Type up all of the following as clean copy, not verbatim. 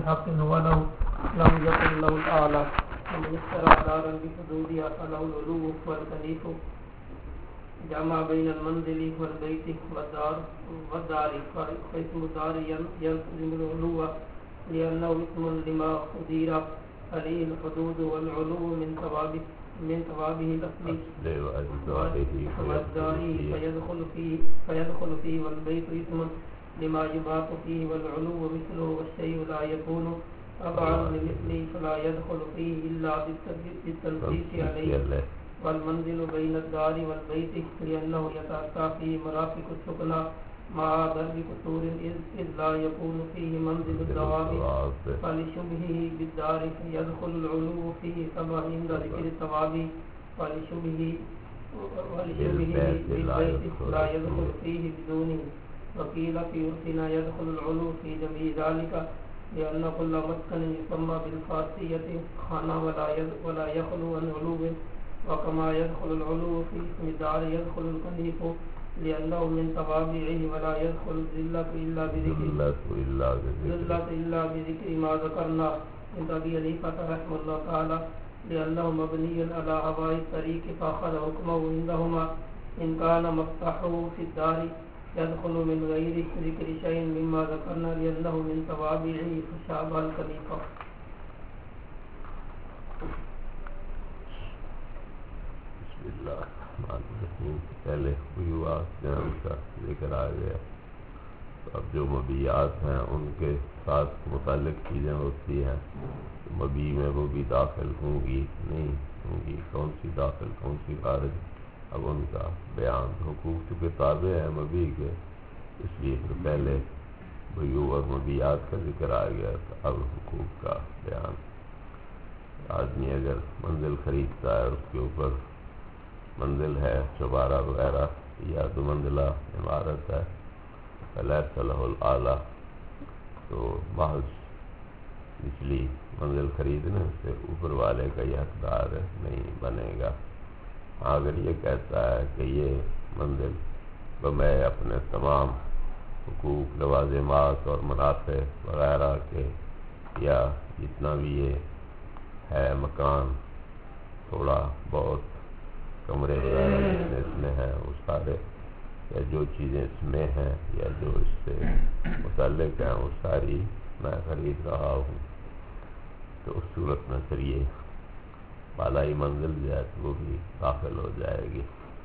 بحق ولو لم يكن له الأعلى ومن اشترى دارا بحدودها فله العلو والكنيف جمع بين المنزل والبيت والدار فاسم الدار يلزم العلو لأنه اسم لما أدير عليه الحدود والعلو من ثوابه الأصلي والدار فيدخل فيه والبيت اسم لما يباط فيه والعلو مثله والشيء لا يكون طبعا لمثله فلا يدخل فيه إلا بالتنفيذ عليه والمنزل بين الدار والبيت لأنه يتأتى فيه مرافق السكنى مع ضرب قصور إذ لا يكون فيه منزل الدواب فلشبهه بالدار يدخل العلو فيه كما عند ذكر الثواب ولشبهه بالبيت لا يدخل فيه بدونه وقيل في عرفنا يدخل العلو في جميع ذلك لأن كل مسكن يسمى بالفارسية خانة ولا يخلو عن علو وكما يدخل العلو في اسم الدار يدخل الكنيف لأنه من توابعه ولا يدخل الذلة إلا بذكر ما ذكرنا عند أبي حنيفة رحمه الله تعالى لأنه مبني على هواء الطريق فأخذ حكمه عندهما إن كان مفتاحه في الدار يدخل من غير ذكر شيء مما ذكرنا لأنه من توابعه فشابه الكنيف. بسم اللہ الرحمن الرحیم. پہلے بیوات جنم کا ذکر آ گیا. اب جو مبیعات ہیں ان کے ساتھ متعلق چیزیں ہوتی ہیں مبی میں وہ بھی داخل ہوں گی نہیں ہوں گی, کون سی داخل کون سی خارج, اب ان کا بیان. حقوق چونکہ تابع ہے مبی کے اس لیے پھر پہلے بیوع اور مبیعات کا ذکر آ گیا تو اب حقوق کا بیان. آدمی اگر منزل خریدتا ہے اور اس کے اوپر منزل ہے چوبارہ وغیرہ یا دو منزلہ عمارت ہے فلیس لہ الاعلیٰ تو محض نچلی منزل خریدنے سے اوپر والے کا یہ حقدار نہیں بنے گا. اگر یہ کہتا ہے کہ یہ منزل میں اپنے تمام حقوق لوازمات اور منافع وغیرہ کے یا جتنا بھی یہ ہے مکان تھوڑا بہت کمرے وغیرہ جتنے اس میں ہیں وہ سارے یا جو چیزیں اس میں ہیں یا جو اس سے متعلق ہیں وہ ساری میں خرید رہا ہوں تو اس صورت میں پھر یہ بالائی منزل جو ہے وہ بھی داخل ہو جائے گی.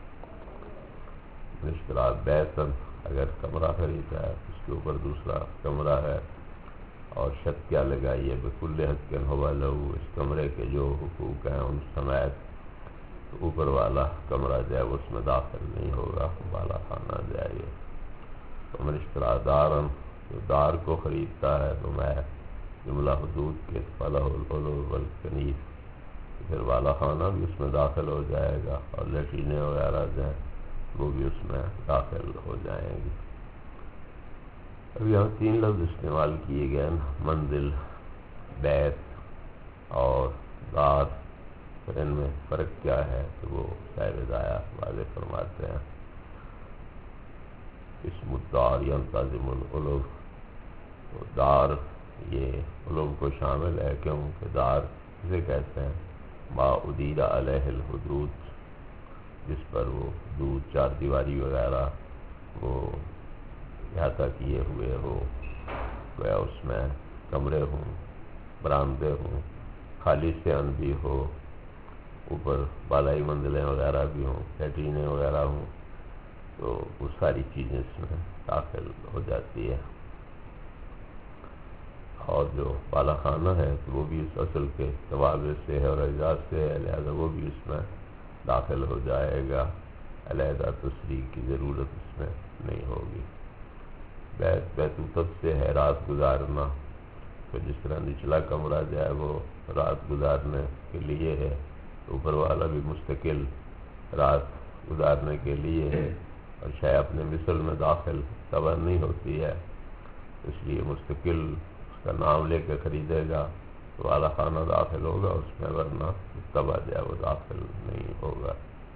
اشتراک بیتن اگر کمرہ خریدا ہے اس کے اوپر دوسرا کمرہ ہے اور شرط کیا لگائی ہے بکل حق ہوا لہو, اس کمرے کے جو حقوق ہیں ان سمیت تو اوپر والا کمرہ جو ہے اس میں داخل نہیں ہوگا, بالا خانہ جائے گا. تو من اشترا دارن جو دار کو خریدتا ہے تو میں جملہ حدود کے فلہ العلو والکنیف پھر بالا خانہ بھی اس میں داخل ہو جائے گا اور لیٹرینیں وغیرہ جو ہیں وہ بھی اس میں داخل ہو جائیں گی. اب یہاں تین لفظ استعمال کیے گئے ہیں, منزل, بیت اور دار. پھر ان میں فرق کیا ہے تو وہ صاحب ہدایہ واضح فرماتے ہیں. اسم الدار ینتظم العلو, تو دار یہ علو کو شامل ہے کیونکہ دار اسے کہتے ہیں ما ادیر علیہ الحدود, جس پر وہ حدود چار دیواری وغیرہ وہ احاطہ کیے ہوئے ہو, گویا اس میں کمرے ہوں, برآمدے ہوں, خالی صحن بھی ہو, اوپر بالائی منزلیں وغیرہ بھی ہوں, لیٹرینیں وغیرہ ہوں, تو وہ ساری چیزیں اس میں داخل ہو جاتی ہے. اور جو بالا خانہ ہے تو وہ بھی اس اصل کے توابع سے ہے اور اجزاء سے ہے, لہذا وہ بھی اس میں داخل ہو جائے گا, علیحدہ تصریح کی ضرورت اس میں نہیں ہوگی. بیت تب سے ہے رات گزارنا, تو جس طرح نچلا کمرہ جو ہے وہ رات گزارنے کے لیے ہے, اوپر والا بھی مستقل رات گزارنے کے لیے ہے, اور شاید اپنے مثل میں داخل طبع نہیں ہوتی ہے, اس لیے مستقل اس کا نام لے کے خریدے گا تو والا خانہ داخل ہوگا اس میں, ورنہ طبع جو ہے وہ داخل نہیں ہوگا.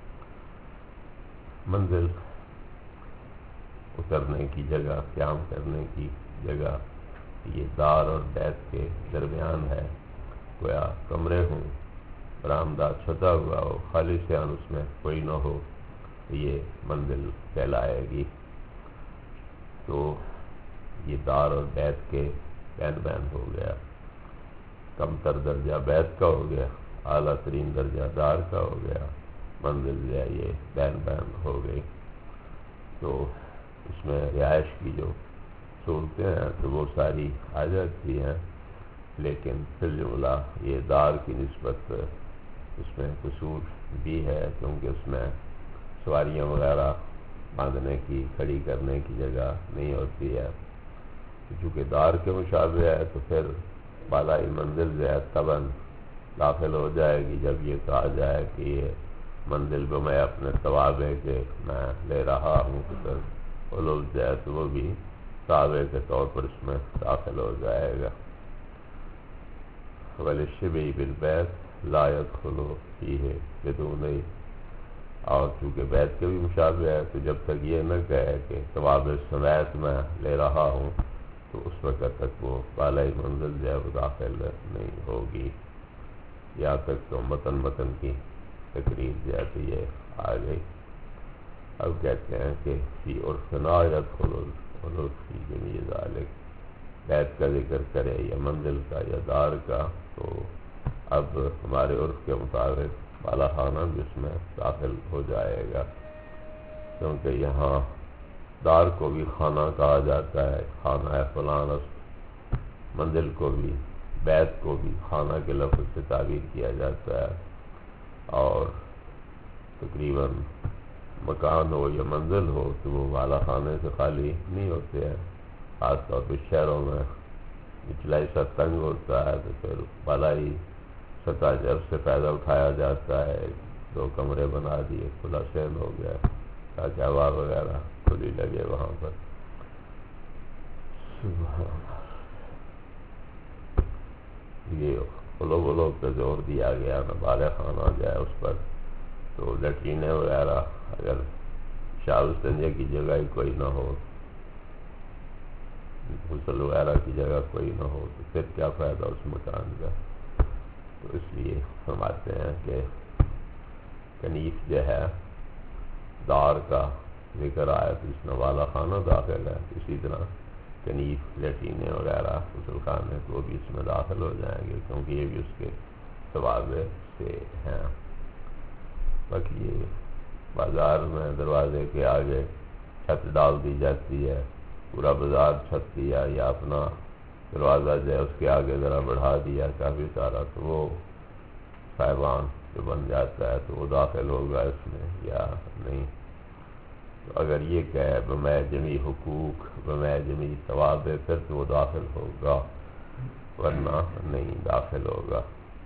منزل اترنے کی جگہ, قیام کرنے کی جگہ, یہ دار اور بیت کے درمیان ہے، گویا کمرے ہوں، برآمدہ چھتا ہوا ہو، خالی سیان اس میں کوئی نہ ہو، یہ منزل کہلائے گی۔ تو یہ دار اور بیت کے بین بین ہو گیا، کم تر درجہ بیت کا ہو گیا، اعلیٰ ترین درجہ دار کا ہو گیا، منزل جو ہے یہ بین بین ہو گئی۔ تو اس میں رہائش کی جو صورتیں ہیں تو وہ ساری آ جاتی ہیں، لیکن پھر جملہ یہ دار کی نسبت اس میں قصور بھی ہے، کیونکہ اس میں سواریاں وغیرہ باندھنے کی، کھڑی کرنے کی جگہ نہیں ہوتی ہے۔ چونکہ دار کے مشابہ ہے تو پھر بالائی منزل جو ہے طبعاً داخل ہو جائے گی جب یہ کہا جائے کہ یہ منزل کو میں اپنے توابع کے میں لے رہا ہوں، تو پھر علو جو ہے تو وہ بھی تابع کے طور پر اس میں داخل ہو جائے گا۔ وَلِلشِّبْهِ بِالْبَيْتِ لَا يَدْخُلُ فِيهِ بِدُونِ، اور چونکہ بیت کے بھی مشابہ ہے تو جب تک یہ نہ کہے کہ توابع سمیت میں لے رہا ہوں تو اس وقت تک وہ بالائی منزل جو ہے وہ داخل نہیں ہوگی۔ یہاں تک تو متن کی تقریر جو ہے تو یہ آ گئی۔ اب کہتے ہیں کہ فی عرفنا یدخل العلو فی جمیع ذالک، بیت کا ذکر کرے یا منزل کا یا دار کا، تو اب ہمارے عرف کے مطابق بالا خانہ بھی اس میں داخل ہو جائے گا، کیونکہ یہاں دار کو بھی خانہ کہا جاتا ہے، خانہ فلان است، منزل کو بھی، بیت کو بھی خانہ کے لفظ سے تعبیر کیا جاتا ہے، اور تقریباً مکان ہو یا منزل ہو تو وہ بالا خانے سے خالی نہیں ہوتے ہیں، خاص طور پہ شہروں میں نچلا حصہ تنگ ہوتا ہے تو پھر بالائی سطح جب سے فائدہ اٹھایا جاتا ہے، 2 کمرے بنا دیے، کھلا سین ہو گیا تاکہ ہوا وغیرہ کھلی لگے وہاں پر۔ یہ علو پہ زور دیا گیا نا، بالا خانہ جو ہے اس پر، تو لیٹرینیں وغیرہ اگر شاور استنجے کی جگہ ہی کوئی نہ ہو، غسل وغیرہ کی جگہ کوئی نہ ہو تو پھر کیا فائدہ اس مکان کا۔ تو اس لیے فرماتے ہیں کہ کنیف جو ہے دار کا ذکر آیا تو اس میں والا خانہ داخل ہے، اسی طرح کنیف لیٹرینیں وغیرہ غسل خانے تو وہ بھی اس میں داخل ہو جائیں گے، کیونکہ یہ بھی اس کے توابع سے ہیں۔ باقی یہ بازار میں دروازے کے آگے چھت ڈال دی جاتی ہے، پورا بازار چھت دیا یا اپنا دروازہ جو ہے اس کے آگے ذرا بڑھا دیا کافی سارا، تو وہ صاحبان جو بن جاتا ہے تو وہ داخل ہوگا اس میں یا نہیں۔ تو اگر یہ کہے بمع جمیع حقوق بمع جمیع ثوابع پھر تو وہ داخل ہوگا، ورنہ نہیں داخل ہوگا۔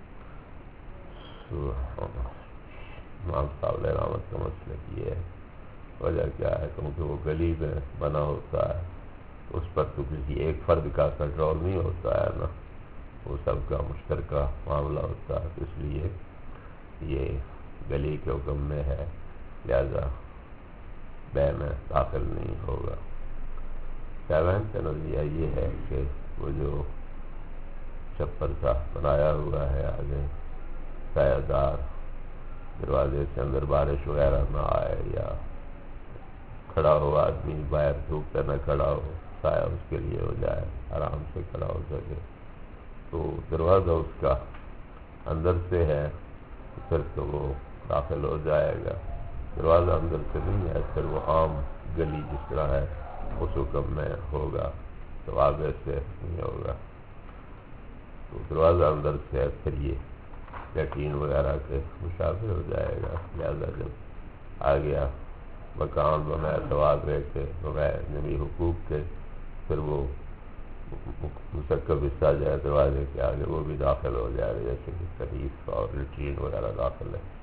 امام صاحب علیہ رحمت کا مسلک یہ ہے، وجہ کیا ہے؟ کیونکہ وہ گلی میں بنا ہوتا ہے، اس پر تو کسی ایک فرد کا کنٹرول نہیں ہوتا ہے نا، وہ سب کا مشترکہ معاملہ ہوتا ہے، اس لیے یہ گلی کے حکم میں ہے، لہذا بے میں داخل نہیں ہوگا۔ 7 کا نظریہ یہ ہے کہ وہ جو چھپر سا بنایا ہوا ہے آگے سایہ دار، دروازے سے اندر بارش وغیرہ نہ آئے، یا کھڑا ہوا آدمی باہر دھوپ پہ نہ کھڑا ہو، سایہ اس کے لیے ہو جائے، آرام سے کھڑا ہو سکے، تو دروازہ اس کا اندر سے ہے پھر تو وہ داخل ہو جائے گا۔ دروازہ اندر سے نہیں ہے پھر وہ عام گلی جس طرح ہے اس حکم میں ہوگا، توابع سے نہیں ہوگا۔ تو دروازہ اندر سے ہے پھر یہ لیٹرین وغیرہ کے مشابہ ہو جائے گا، لہذا جب آ گیا مکان بمع توابع کے بمع جمیع حقوق کے، پھر وہ مسکب حصہ جو ہے دروازے کے آگے وہ بھی داخل ہو جائے گا، جیسے کہ کنیف اور لیٹرین وغیرہ داخل ہے۔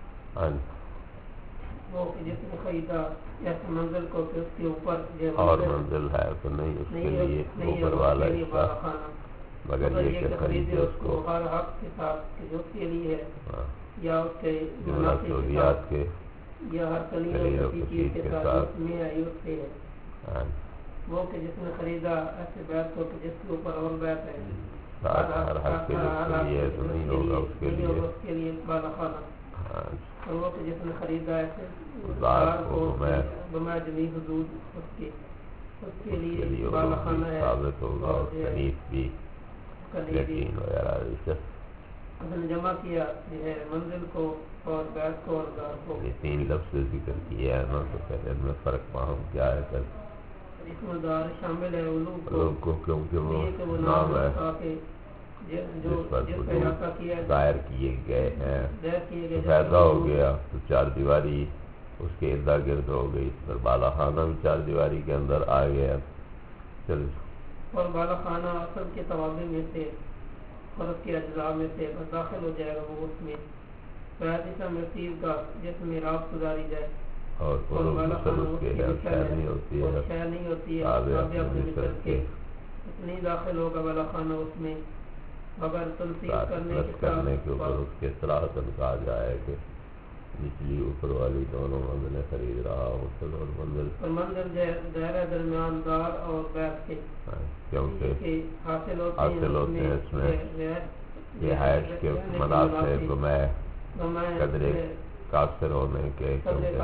وہ جس میں خریدا جیسے منزل کو کہ اس کے اوپر اور منزل ہے تو نہیں اس کے لیے اوپر والا حصہ، مگر یہ کہ خریدے اس کو ہر حق کے ساتھ کہ جو اس کے لیے ہے، یا اس کے جملہ سہولیات کے یا ہر کلیل و چیز کے ساتھ میں آئی اس سے ہے۔ وہ کہ جس نے خریدا ایسے بیت کو کہ جس کے اوپر اور بیت ہے ہر حق کے لیے تو نہیں ہوگا اس کے لیے بالا خانہ. اور وہ کہ جس نے خریدا ایسے ذات کو بما جمی حدود اس کے لیے بالا خانہ ہے ثابت ہوگا اور کنیف بھی لیٹرین وغیرہ. اس نے جمع کیا ہے منزل کو اور بیت کو اور دار کو. یہ 3 لفظ ذکر کیا ہے نا, تو پہلے ان میں فرق فاہم کیا ہے پھر اس میں دار شامل ہے علوم کو کیونکہ وہ نام ہے جس پر دائر کیے گئے ہیں. پیدا ہو گیا تو 4 دیواری اس کے ارد گرد ہو گئی, پھر بالا خانہ بھی 4 دیواری کے اندر آ گیا. چل اور بالا خانہ اصل کے توابع میں سے اور اس کے اجزاء میں سے داخل ہو جائے گا وہ اس میں فیضہ مرتیب کا جس میں رات گزاری جائے. اور بالا خانہ اس کے شہر نہیں ہوتی ہے اتنی داخل ہوگا بالا خانہ اس میں مگر تنصیب کرنے کے اوپر اس کے صراحتاً کہا جائے کہ نچلی اوپر والی دونوں منزلیں خرید رہا ہوں اور منزل دائرہ درمیان دار اور بیت کے کیونکہ حاصل ہوتے ہیں اس میں رہائش کے مناسب میں قدرے قاصر ہونے کے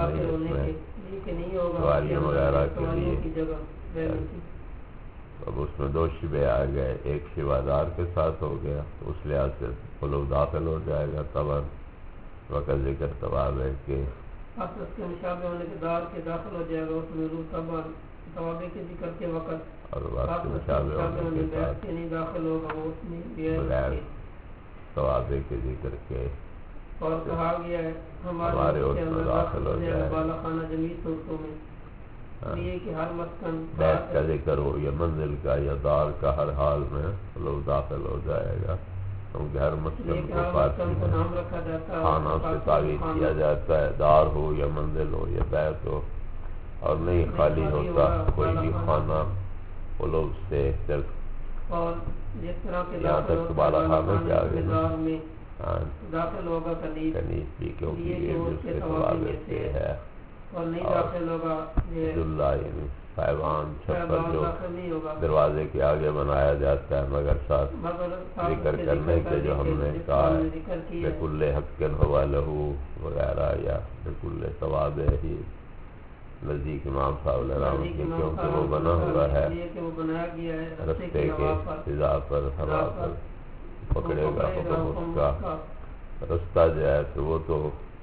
دیواریوں وغیرہ کے لیے. اب اس میں 2 شبے آ گئے, ایک شبہ دار کے ساتھ ہو گیا تو اس لحاظ سے وہ لوگ داخل ہو جائے گا. طبعا وقت ذکر طباب ہے کہ اس کے مشابہ ہونے کے دار کے داخل ہو جائے گا اس میں طبابے کے ذکر کے وقت اور وقت مشابہ ہونے کے ساتھ نہیں داخل ہوگا وہ اس میں بغیر طبابے کے ذکر کے. اور کہا گیا ہے ہمارے اس میں داخل ہو جائے بالا خانہ جمیع صورتوں میں یہ کہ ہر مسکن بیت کا ذکر ہو یا منزل کا یا دار کا, ہر حال میں لوگ داخل ہو جائے گا. کیونکہ ہر مسکن کو خانہ سے تعبیر کیا جاتا ہے, دار ہو یا منزل ہو یا بیت ہو, اور نہیں خالی ہوتا کوئی بھی خانہ وہ لوگ سے صرف. اور جس طرح کے یہاں تک بالا خانہ کے آگے داخل ہوگا کنیف بھی, کیونکہ یہ بھی اس کے طوابع سے ہے. اور نہیں داخل ہوگا عبداللہ یعنی صاحبان چھپر جو دروازے کے آگے بنایا جاتا ہے, مگر ساتھ ذکر کرنے کے جو ہم نے کہا ہے بکل حقن ہوا لہو وغیرہ یا بکل طوابع ہی نزدیک امام صاحب رحمۃ کی, کیونکہ وہ بنا ہوا ہے رستے کے فضا پر, ہوا پر پکڑے گا حکم اس کا. رستہ جو ہے تو وہ تو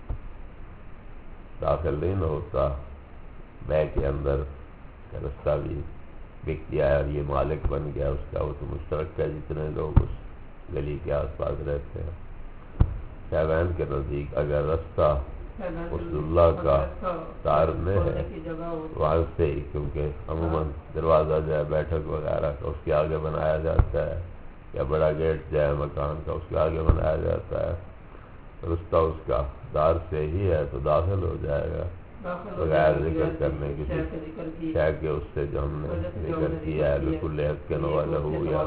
داخل نہیں نہ ہوتا بے کے اندر, رستہ بھی بک گیا ہے اور یہ مالک بن گیا اس کا, وہ تو مشترک ہے جتنے لوگ اس گلی کے آس پاس رہتے ہیں. شیوین کے نزدیک اگر رستہ رسول اللہ کا دار میں ہے وہاں سے ہی, کیونکہ عموماً دروازہ جو ہے بیٹھک وغیرہ کا اس کے آگے بنایا جاتا ہے, یا بڑا گیٹ جو ہے مکان کا اس کے آگے بنایا جاتا ہے, رستہ اس کا دار سے ہی ہے تو داخل ہو جائے گا بغیر ذکر کرنے کی شے کے اس سے جو ہم نے ذکر کیا ہے بکل حقن ہوا لہو یا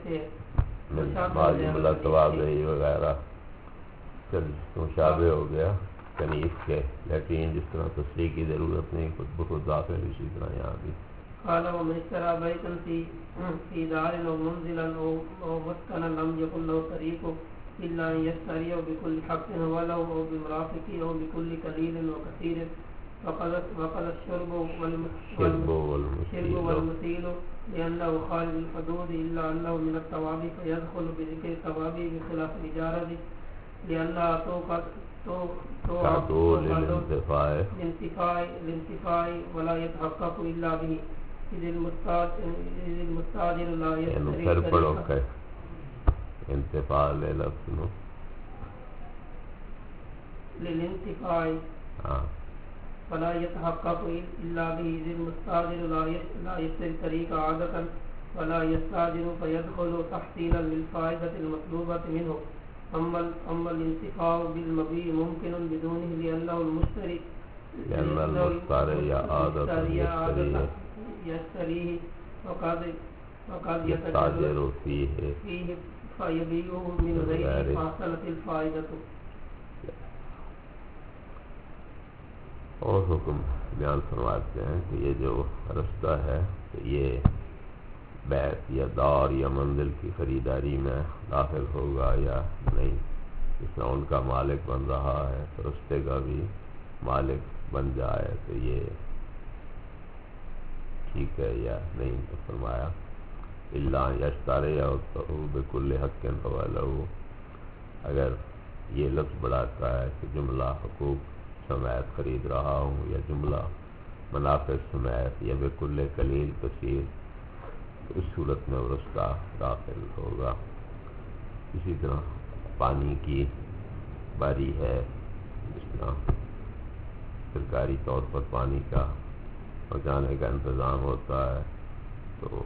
جملہ طوابع وغیرہ. چل مشابہ ہو گیا کنیف کے, لیکن جس طرح تصریح کی ضرورت نہیں, خود بخود داخل, اسی طرح یہاں بھی قال ومن اشترى بيتا في دار او منزلا او مسكنا لم يكن له طريق الا ان يشتريه بكل حق ولو او بمرافق او بكل قليل وكثير وقد الشرب والمثيل لانه خارج الحدود الا انه من التوابع فيدخل بذكر التوابع بخلاف الاجاره لانها تعطول الانتفاع ولا يتحقق الا به اذ المستاجر لا يشتري انتفاع لفظ نو للانتفاع فلا يتحقق الا به اذ المستاجر لا يشتري طريق عادة ولا يستاجر فيدخل تحصيلا للفائدة المطلوبة منه. اما الانتفاع بالمبيع ممكن بدونه لانه المشتري لأن المشتري عادة يشتريه وقد يتاجر فيه فيبيعه من غير فاصلة الفائدة. اور حکم بیان فرماتے ہیں کہ یہ جو رستہ ہے کہ یہ بیت یا دار یا منزل کی خریداری میں داخل ہوگا یا نہیں. جس طرح ان کا مالک بن رہا ہے تو رستے کا بھی مالک بن جائے تو یہ ٹھیک ہے یا نہیں. تو فرمایا اللہ یشترے بکل حق فولہ، اگر یہ لفظ بڑھاتا ہے کہ جملہ حقوق سمیت خرید رہا ہوں یا جملہ منافع سمیت یا بکل قلیل کثیر، تو اس صورت میں وہ رستہ داخل ہوگا. اسی طرح پانی کی باری ہے، جس طرح سرکاری طور پر پانی کا پہنچانے کا انتظام ہوتا ہے تو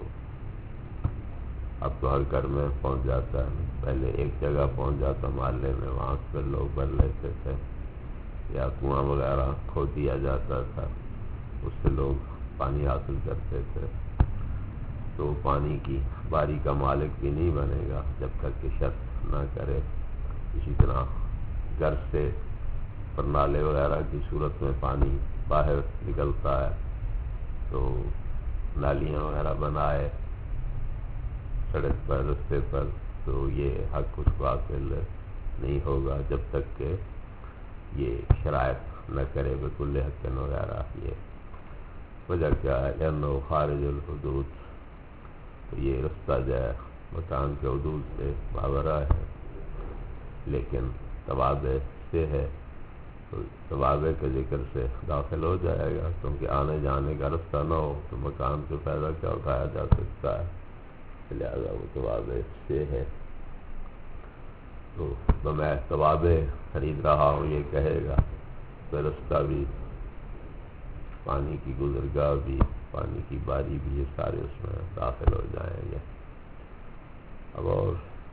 اب تو ہر گھر میں پہنچ جاتا ہے. پہلے ایک جگہ پہنچ جاتا محلے میں، وہاں سے لوگ بھر لیتے تھے، یا کنواں وغیرہ کھود دیا جاتا تھا، اس سے لوگ پانی حاصل کرتے تھے. تو پانی کی باری کا مالک بھی نہیں بنے گا جب تک کہ شرط نہ کرے. اسی طرح گھر سے پرنالے وغیرہ کی صورت میں پانی باہر نکلتا ہے تو نالیاں وغیرہ بنائے سڑک پر رستے پر، تو یہ حق اس کو حاصل نہیں ہوگا جب تک کہ یہ شرائط نہ کرے بکل حق وغیرہ. یہ وجہ کیا ہے؟ لأنہ خارج الحدود، تو یہ رستہ جو ہے مکان کے حدود سے ماورا ہے، لیکن توابع سے ہے تو توابع کے ذکر سے داخل ہو جائے گا، کیونکہ آنے جانے کا رستہ نہ ہو تو مکان سے فائدہ کیا اٹھایا جا سکتا ہے، لہذا وہ توابع سے ہے. تو میں توابع خرید رہا ہوں یہ کہے گا تو رستہ بھی، پانی کی گزرگاہ بھی، پانی کی باری بھی، یہ سارے اس میں داخل ہو جائیں گے. اب اور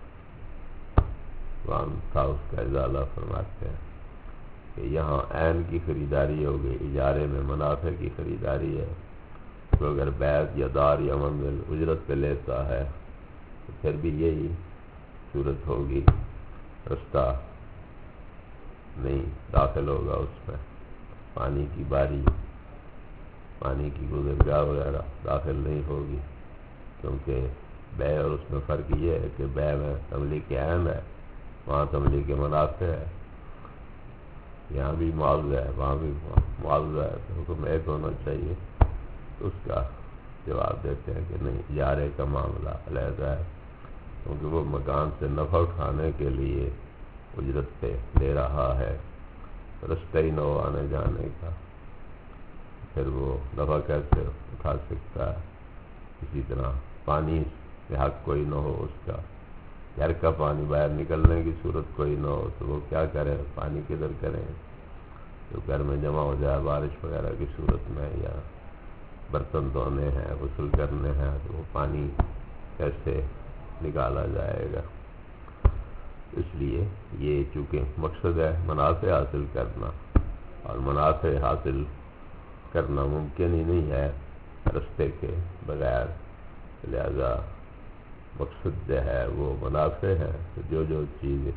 وہاں تھا اس کا ازالہ فرماتے ہیں کہ یہاں عین کی خریداری ہو گئی، اجارے میں منافع کی خریداری ہے. تو اگر بیت یا دار یا منزل اجرت پہ لیتا ہے تو پھر بھی یہی صورت ہوگی، رستہ نہیں داخل ہوگا اس میں، پانی کی باری، پانی کی گزرگاہ وغیرہ داخل نہیں ہوگی. کیونکہ بے اور اس میں فرق یہ ہے کہ بے میں تملیک عین ہے، وہاں تملیک منافع ہے. یہاں بھی معاوضہ ہے، وہاں بھی معاوضہ ہے، تو حکم ایک ہونا چاہیے. تو اس کا جواب دیتے ہیں کہ نہیں، اجارے کا معاملہ علیحدہ ہے، کیونکہ وہ مکان سے نفع اٹھانے کے لیے اجرت پہ لے رہا ہے، رستہ ہی نہ ہو آنے جانے کا، پھر وہ نفع کیسے اٹھا سکتا ہے. اسی طرح پانی میں حق کوئی نہ ہو اس کا، گھر کا پانی باہر نکلنے کی صورت کوئی نہ ہو تو وہ کیا کریں، پانی کدھر کریں؟ جو گھر میں جمع ہو جائے بارش وغیرہ کی صورت میں، یا برتن دھونے ہیں، غسل کرنے ہیں، تو وہ پانی کیسے نکالا جائے گا؟ اس لیے یہ چونکہ مقصد ہے منافع حاصل کرنا، اور منافع حاصل کرنا ممکن ہی نہیں ہے رستے کے بغیر، لہذا مقصد جو ہے وہ منافع ہے. تو جو چیز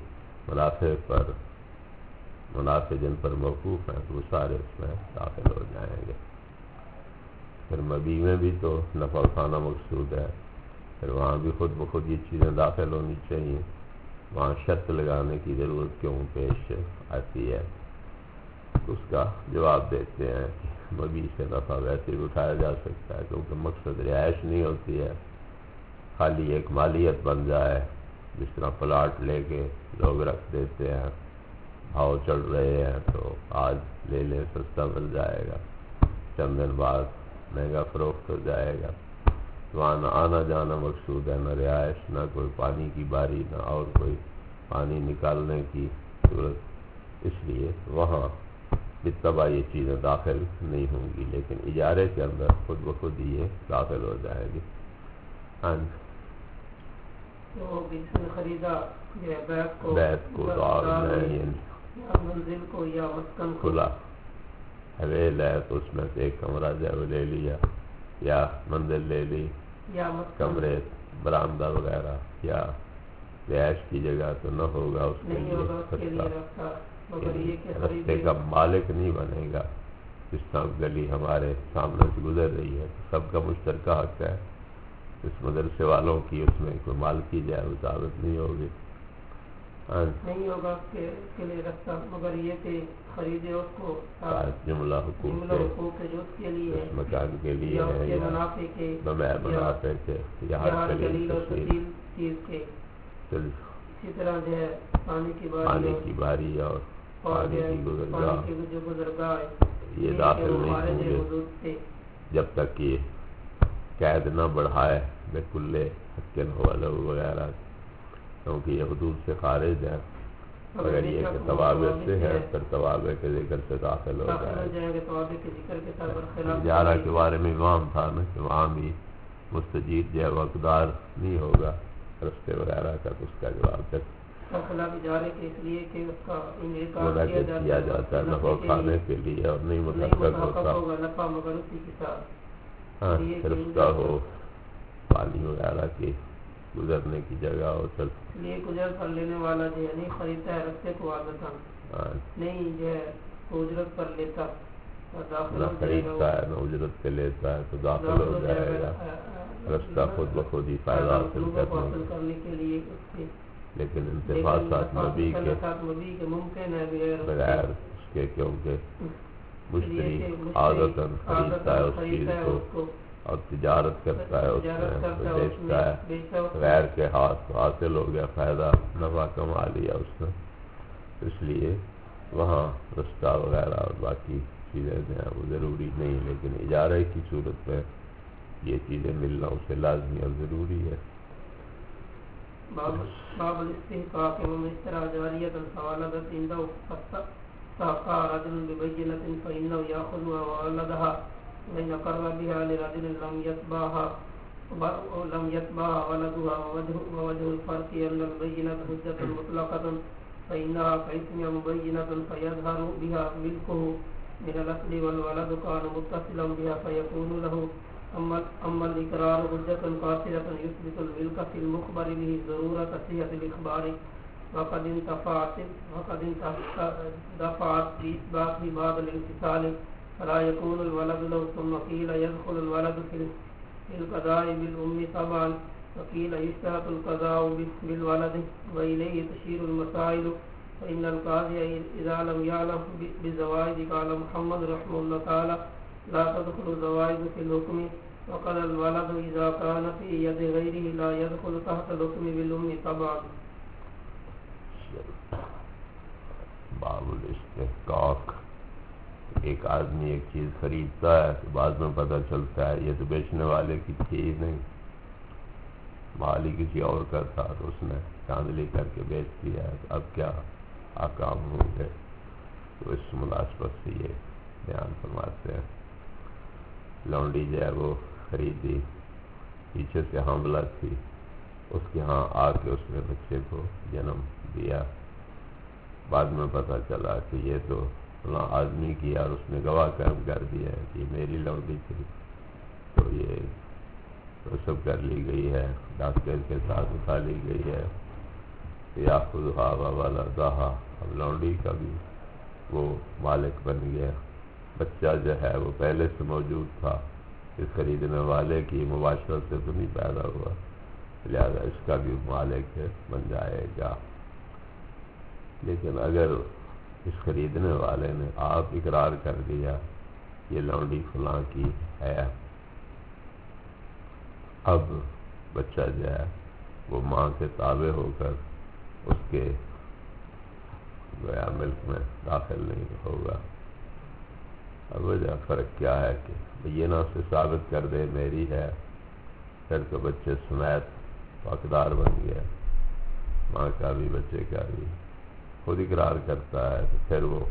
منافع جن پر موقوف ہیں تو وہ سارے اس میں داخل ہو جائیں گے. پھر مبی میں بھی تو نفع اٹھانا مقصود ہے، پھر وہاں بھی خود بخود یہ چیزیں داخل ہونی چاہیے. وہاں شرط لگانے کی ضرورت کیوں پیش آتی ہے؟ اس کا جواب دیتے ہیں کہ مبی سے نفع ویسے بھی اٹھایا جا سکتا ہے، کیونکہ مقصد رہائش نہیں ہوتی ہے، خالی ایک مالیت بن جائے. جس طرح پلاٹ لے کے لوگ رکھ دیتے ہیں، بھاؤ چڑھ رہے ہیں تو آج لے لیں سستا مل جائے گا، چند دن بعد مہنگا فروخت ہو جائے گا. وہاں نہ آنا جانا مقصود ہے، نہ رہائش، نہ کوئی پانی کی باری، نہ اور کوئی پانی نکالنے کی صورت. اس لیے وہاں بالطبع یہ چیزیں داخل نہیں ہوں گی، لیکن اجارے کے اندر خود بخود یہ داخل ہو جائے گی. تو جس نے خریدا بیت کو دار میں یا منزل کو یا مسکن کو کھلا حویل ہے تو اس میں سے ایک کمرہ جو ہے وہ لے لیا، یا منزل لے لی، یا کمرے برآمدہ وغیرہ، یا رہائش کی جگہ تو نہ ہوگا اس کے لیے، رستے کا مالک نہیں بنے گا جس طرح گلی ہمارے سامنے سے گزر رہی ہے سب کا مشترکہ حق ہے، اس مدرسے والوں کی اس میں کوئی مالکی جائے وہ ثابت نہیں ہوگی، نہیں ہوگا کہ اس کے لیے رستہ، مگر یہ کہ خریدے اس کو جملہ حقوق جو اس کے لیے اس مکان کے لیے ہے یا منافع کے منافع کے یا ہر قلیل اور کثیر چیز کے، اسی طرح جو ہے پانی کی باری اور پانی کی گزرگاہ جو گزرگاہ یہ داخل نہیں ہوں جب تک یہ قید نہ بڑھائے بالکل حقن وغیرہ، کیونکہ یہ حدود سے خارج ہے، اگر یہ کہ توابع سے ہے پھر توابع کے ذکر سے داخل ہو جائے۔ اجارہ کے بارے میں امام تھا نا کہ وہاں بھی مستجیر جو ہے وقدار نہیں ہوگا رستے وغیرہ کا، تو اس کا جواب تک کیا جاتا ہے نفع کھانے کے لیے اور نہیں متحقق ہوتا، ہاں رستہ ہو پانی وغیرہ کی گزرنے کی جگہ ہو، چل لیے گزر کر لینے والا جو ہے نہیں خریدتا ہے رستے کو عادتاً نہیں جو ہے اجرت پر لیتا، نہ خریدتا ہے نہ اجرت پہ لیتا ہے تو داخل ہو جائے گا رستہ خود بخود ہی فائدہ حاصل کرنے کے لیے، لیکن انتفاعات مبیح کے ممکن ہے بغیر اس کے، کیونکہ مشتری عادتاً خریدتا ہے اس چیز کو اور تجارت کرتا ہے اس میں بیچتا ہے، غیر کے ہاتھ حاصل ہو گیا فائدہ نفع کما لیا اس نے، اس لیے وہاں رستہ وغیرہ اور باقی چیزیں جو ہیں وہ ضروری نہیں، لیکن اجارے کی صورت میں یہ چیزیں ملنا اسے لازمی اور ضروری ہے۔ باب الاستحقاق ومن اشترى جارية فولدت عنده فاستحقا رجل ببينة فإنه يأخذها وولدها، وإن أقر بها لرجل لم يتبعها ولدها، ووجه الفرق أن البينة حجة مطلقة فإنها كاسم مبينة فيظهر بها ملكه من الأصل، والولد كان متصلا بها فيكون له، أما الإقرار حجة قاصرة يثبت الملك في المخبر به ضرورة صحة الإخبار، وقد دفعت بإثباته بعد الانفصال، فلا يكون الولد له، ثم قيل يدخل الولد في القضاء بالأم طبعا، وقيل يشترط القضاء بالولد، وإليه تشير المسائل، فإن القاضي إذا لم يعلم بزوائد قال محمد رحمه الله تعالى لا تدخل الزوائد في الحكم، وقال الولد إذا كان في يد غيره لا يدخل تحت الحكم بالأم طبعا۔ باب الاستحقاق، ایک آدمی ایک چیز خریدتا ہے تو بعد میں پتہ چلتا ہے یہ تو بیچنے والے کی تھی نہیں، مالی کسی اور کا تھا تو اس نے چاندلی کر کے بیچ دیا ہے، تو اب کیا احکام ہوں گے، تو اس مناسبت سے یہ بیان فرماتے ہیں۔ لونڈی جو ہے وہ خریدی، پیچھے سے حاملہ تھی، اس کے ہاں آ کے اس نے بچے کو جنم دیا، بعد میں پتہ چلا کہ یہ تو فلاں آدمی کی، اور اس نے گواہ قائم کر دیا ہے کہ میری لونڈی تھی، تو یہ تو سب کر لی گئی ہے، ڈاکٹر کے ساتھ اٹھا لی گئی ہے، یا خودہا و ولدہا، اب لونڈی کا بھی وہ مالک بن گیا، بچہ جو ہے وہ پہلے سے موجود تھا، اس خریدنے والے کی مباشرت سے تو نہیں پیدا ہوا، لہذا اس کا بھی مالک بن جائے گا۔ لیکن اگر اس خریدنے والے نے آپ اقرار کر دیا یہ لونڈی فلاں کی ہے، اب بچہ جو ہے وہ ماں کے تابع ہو کر اس کے گویا ملک میں داخل نہیں ہوگا۔ اب وجہ فرق کیا ہے کہ بینہ سے ثابت کر دے میری ہے، پھر تو بچے سمیت حقدار بن گیا، ماں کا بھی بچے کا بھی، خود اقرار کرتا ہے تو پھر وہ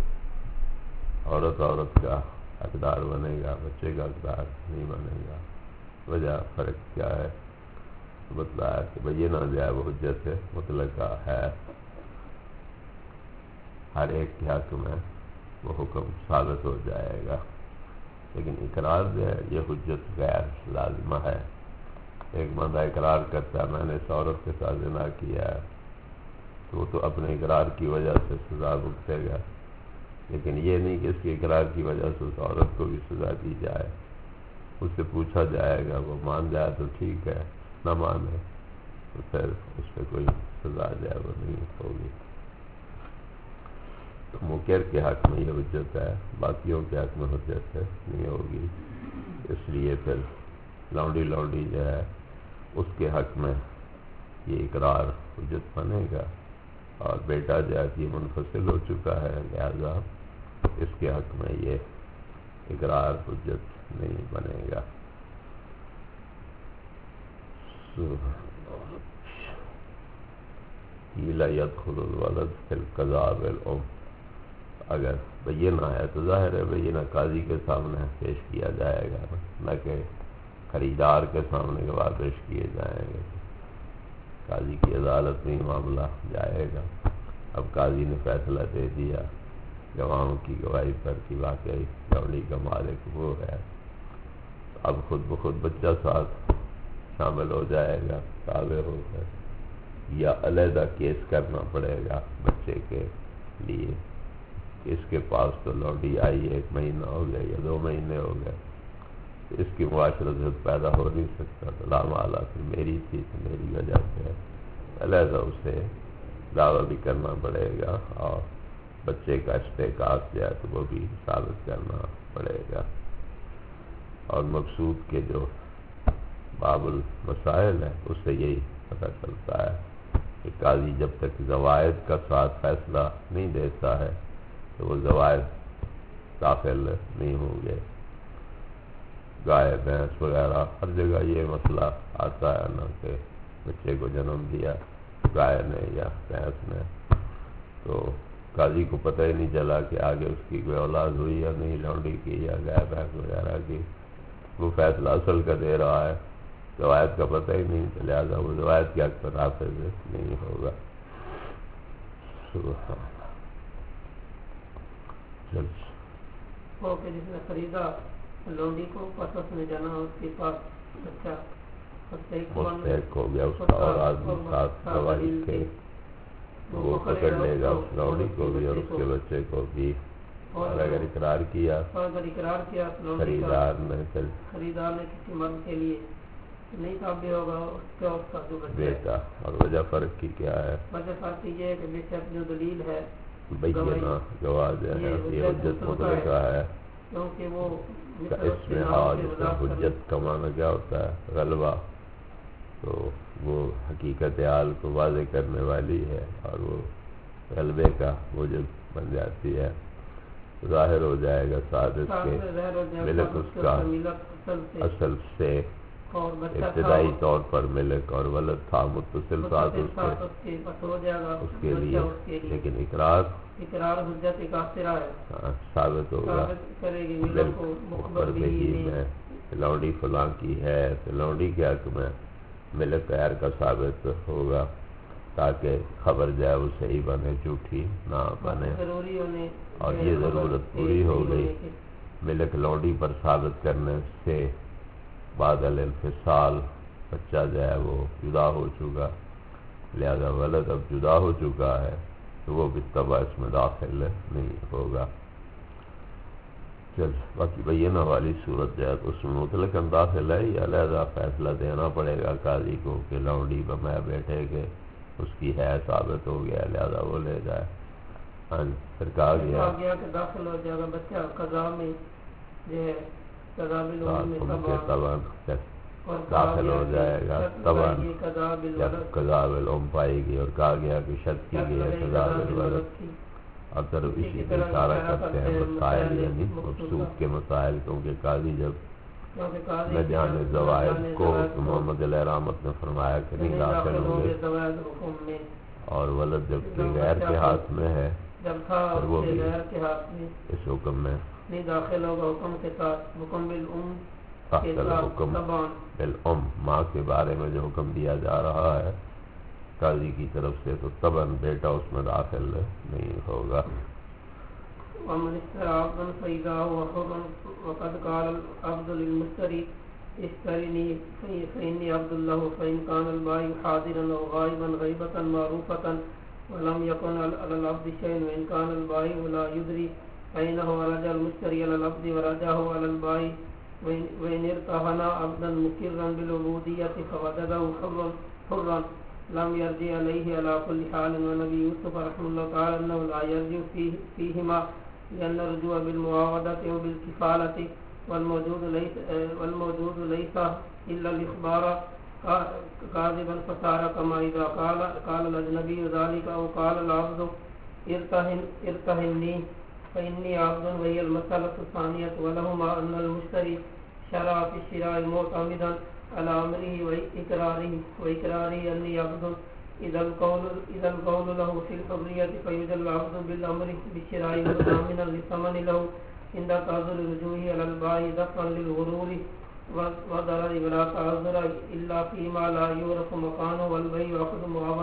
عورت کا حقدار بنے گا، بچے کا حقدار نہیں بنے گا۔ وجہ فرق کیا ہے، بتلایا کہ بینہ جو ہے وہ حجت مطلقہ ہے، ہر ایک کے حق میں وہ حکم ثابت ہو جائے گا، لیکن اقرار جو ہے یہ حجت غیر لازمہ ہے۔ ایک بندہ اقرار کرتا ہے میں نے اس عورت کے ساتھ زنا کیا ہے، تو وہ تو اپنے اقرار کی وجہ سے سزا بھگتے گا، لیکن یہ نہیں کہ اس کے اقرار کی وجہ سے اس عورت کو بھی سزا دی جائے. اس سے پوچھا جائے گا، وہ مان جائے تو ٹھیک ہے، نہ مانے تو پھر اس پہ کوئی سزا جائے وہ نہیں ہوگی. تو مقر کے حق میں یہ حجت ہے، باقیوں کے حق میں حجت نہیں ہوگی. اس لیے پھر لونڈی جو ہے اس کے حق میں یہ اقرار حجت بنے گا، اور بیٹا جو ہے یہ منفصل ہو چکا ہے، لہذا اس کے حق میں یہ اقرار حجت نہیں بنے گا. قیل یدخل الولد فی القضاء بالام. اگر بینہ ہے تو ظاہر ہے بینہ قاضی کے سامنے پیش کیا جائے گا، نہ کہ خریدار کے سامنے گواہ پیش کیے جائیں گے. قاضی کی عدالت میں معاملہ جائے گا. اب قاضی نے فیصلہ دے دیا گواہوں کی گواہی پر کہ واقعی لونڈی کا مالک وہ ہے، اب خود بخود بچہ ساتھ شامل ہو جائے گا تابع ہو کر، یا علیحدہ کیس کرنا پڑے گا بچے کے لیے. اس کے پاس تو لونڈی آئی 1 مہینہ ہو گیا یا 2 مہینے ہو گئے، اس کی معاشرت پیدا ہو نہیں سکتا، تو لا مالا پھر میری تھی تو میری وجہ سے علیحدہ اسے دعویٰ بھی کرنا پڑے گا، اور بچے کا استحقاق جو ہے تو وہ بھی ثابت کرنا پڑے گا. اور مقصود کے جو باب المسائل ہے اس سے یہی پتہ چلتا ہے کہ قاضی جب تک زوائد کا ساتھ فیصلہ نہیں دیتا ہے تو وہ زوائد داخل نہیں ہوں گے. گائے بھینس وغیرہ ہر جگہ یہ مسئلہ آتا ہے نا کہ بچے کو جنم دیا گائے نے یا بھینس نے، تو قاضی کو پتہ ہی نہیں چلا کہ آگے اس کی کوئی اولاد ہوئی یا نہیں، لونڈی کی یا گائے بھینس وغیرہ کی. وہ فیصلہ اصل کا دے رہا ہے، زوائد کا پتہ ہی نہیں، لہٰذا وہ زوائد کے حق پر حافظ نہیں ہوگا. جس نے خریدا لونڈی کو پس اس نے جانا اس کے پاس بچہ مستحق ہو گیا اس کا، اور آدمی ساتھ گواہی کے وہ پکڑ لے گا اس لونڈی کو بھی اور اس کے بچے کو بھی. اور اگر اقرار کیا خریدار نے کسی مرد کے لیے نہیں تابع ہوگا اس کا جو بیٹا. اور وجہ فرق کی کیا ہے؟ وجہ فرق یہ ہے کہ بے شک جو دلیل ہے بینہ گواہ جو ہے یہ حجت مطلقہ ہے، کیونکہ وہ اس میں حجت کا معنی کیا ہوتا ہے؟ غلبہ. تو وہ حقیقت حال کو واضح کرنے والی ہے، اور وہ غلبے کا موجب بن جاتی ہے. ظاہر ہو جائے گا سادس کے ملک اس کا اصل سے ابتدائی طور پر ملک، اور ولد تھا متصل ساتھ اس کے لیے، لیکن اقرار حجت قاصرہ ہے، ثابت ہوگا مخبر بہی میں لونڈی فلاں کی ہے تو لونڈی کے حق میں ملک غیر کا ثابت ہوگا، تاکہ خبر جائے وہ صحیح بنے جھوٹی نہ بنے. اور یہ ضرورت پوری ہو گئی ملک لونڈی پر ثابت کرنے سے بعد الانفصال بچہ جو ہے وہ جدا ہو چکا، لہذا ولد اب جدا ہو چکا ہے تو وہ بالطبع اس میں داخل نہیں ہوگا. چل باقی بینہ والی صورت جو ہے تو اس میں مطلق داخل ہے، یا علیحدہ فیصلہ دینا پڑے گا قاضی کو کہ لونڈی میں بیٹھے کے اس کی ہے ثابت ہو گیا لہذا وہ لے جائے. پھر کہا گیا کہ داخل ہو جائے گا بچہ قضاء میں جو ہے داخل ہو جائے گا جب قضاء بالام پائی گئی، اور کہا گیا کہ شرط کی گئی ہے قضاء بالولد. اور طرف اسی پہ اشارہ کرتے ہیں مسائل یعنی مقصود کے مسائل، کیونکہ قاضی جب نہ جانے زوائد کو تو محمد علیہ رحمت نے فرمایا کہ نہیں داخل ہوں گے، اور ولد جب کہ غیر کے ہاتھ میں ہے پھر وہ بھی اس حکم میں نہیں داخل ہوگا. حکم کے ساتھ حکم بالام حکم بالام ماں کے بارے میں جو حکم دیا جا رہا ہے قاضی کی طرف سے، تو طبعاً بیٹا اس میں داخل نہیں ہوگا. ومن اشترى عبدا فإذا هو حر وقد قال العبد للمشتري اشترني فإني عبد الله فإن كان البائع حاضرا أو غائبا غيبة معروفة ولم يكن على العبد شيء وإن كان البائع لا يدري فإنه رجع المشتري على العبد ورجعه على البائع وإن ارتهن عبدا مقرا بالعبودية فوجده حرا لم يرجع عليه على كل حال. ونبي يوسف رحمه الله تعالى أنه لا يرجع فيهما لأن الرجوع بالمعاوضة وبالكفالة والموجود ليس إلا الإخبار كاذبا فصار كما إذا قال الأجنبي ذلك أو قال العبد ارتهني فإني عبد. وهي المسألة الثانية ولهما أن المشتري شرع في الشراء معتمدا على أمره وإقراره أني عبد. إذا القول له في الحرية فيوجد العبد بالأمر بالشراء مضامنا للثمن له عند تعذر رجوعه على البائع دفعا للغرور وضرر ولا تعذر إلا فيما لا يعرف مكانه والبيع أخذ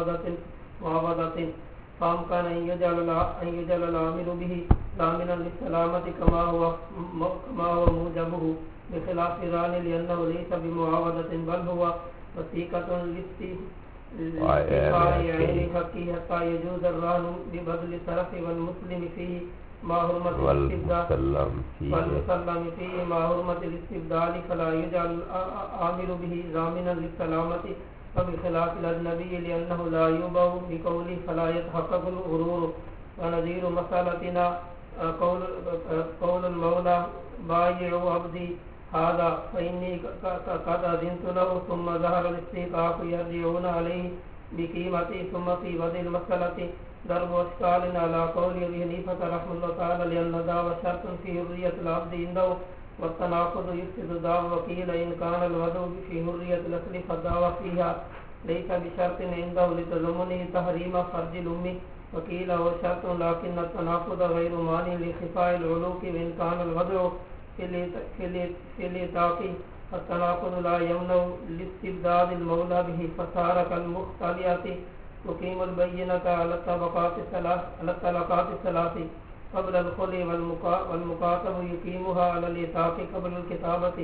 معاوضة فأمكن أن يجعل العامل به ضامنا للسلامة كما هو موجبه بخلاف الرهن لأنه ليس بمعاوضة بل هو وثيقة لاستيفاء عين حقه حتى يجوز الرهن ببذل الطرف والمسلم فيه ما حرمة والمسلم فيه ما حرمة الاستبدال فلا يجعل العامل به ضامنا للسلامة وبخلاف الأجنبي لأنه لا يباع بقوله فلا يتحقق الغرور. ونظير مسألتنا قول المولى بايع عبدي هذا فإني قد أذنت له ثم ظهر الاستحقاق يرجعون عليه بقيمته. ثم في بدء المسألة ضرب أشكال على قول أبي حنيفة رحمه الله تعالى لأن دعوى شرط في حرية العبد عنده والتناقض يفسد دعوى. وقيل إن كان الوضع في حرية الأصل فالدعوى فيها ليس بشرط عنده لتضمنه تحريم فرج الأم. وقيل هو شرط لكن التناقض غير مانع لخفاء العلوق وإن كان الوضع في الإطاق التناقض لا يمنع لاستبداد المولى به فصار كالمختلئة تقيم البينة على الطبقات الثلاث قبل الخلع والمكاتب يقيمها على الإطاق قبل الكتابة.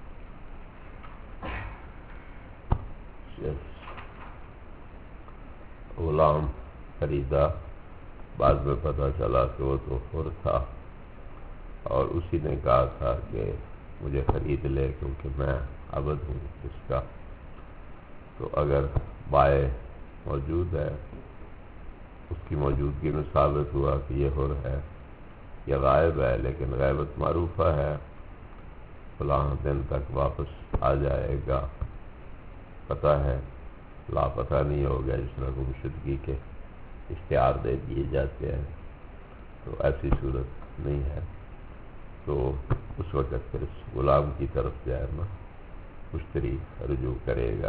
غلام خریدا بعد میں پتہ چلا کہ وہ تو حر تھا اور اسی نے کہا تھا کہ مجھے خرید لے کیونکہ میں عبد ہوں اس کا. تو اگر بائع موجود ہے اس کی موجودگی میں ثابت ہوا کہ یہ حر ہے یا غائب ہے لیکن غیبت معروفہ ہے فلاں دن تک واپس آ جائے گا پتہ ہے لاپتہ نہیں ہو گیا جس طرح گمشدگی کے اشتہار دے دیے جاتے ہیں تو ایسی صورت نہیں ہے. تو اس وقت پھر اس غلام کی طرف جو ہے نا مشتری رجوع کرے گا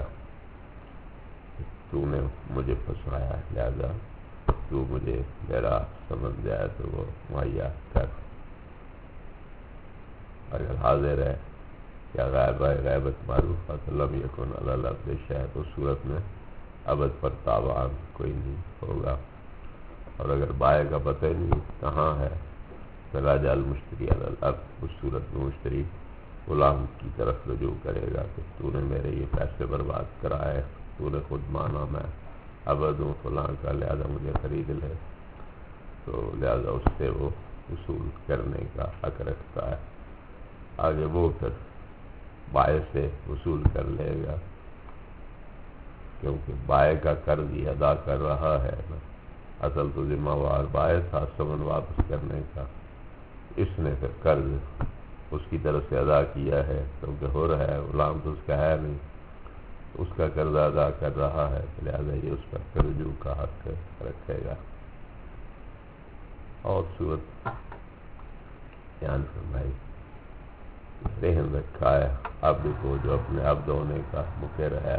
تو نے مجھے پھنسایا لہذا تو مجھے میرا سمجھ جائے تو وہ مہیا کر. اگر حاضر ہے یا غائب ہے غیبت معروف لم یکن علی العبد شیء تو صورت میں عبد پر تاوان کوئی نہیں ہوگا. اور اگر بائع کا پتہ نہیں کہاں ہے راجع المشتری علی العبد اس صورت میں مشتری غلام کی طرف رجوع کرے گا کہ تو نے میرے یہ پیسے برباد کرائے تو نے خود مانا میں عبد ہوں فلاں کا لہذا مجھے خرید لے تو لہذا اس سے وہ وصول کرنے کا حق رکھتا ہے. آگے وہ پھر بائع سے وصول کر لے گا کیونکہ بائع کا قرض ہی ادا کر رہا ہے نا. اصل تو ذمہ وار بائع تھا ثمن واپس کرنے کا اس نے پھر قرض اس کی طرف سے ادا کیا ہے کیونکہ حر ہے غلام تو اس کا ہے نہیں اس کا قرض ادا کر رہا ہے لہذا یہ اس پر رجوع کا حق رکھے گا. اور صورت بیان فرمائی رہن رکھا ہے عبد کو جو اپنے عبد ہونے کا مقر ہے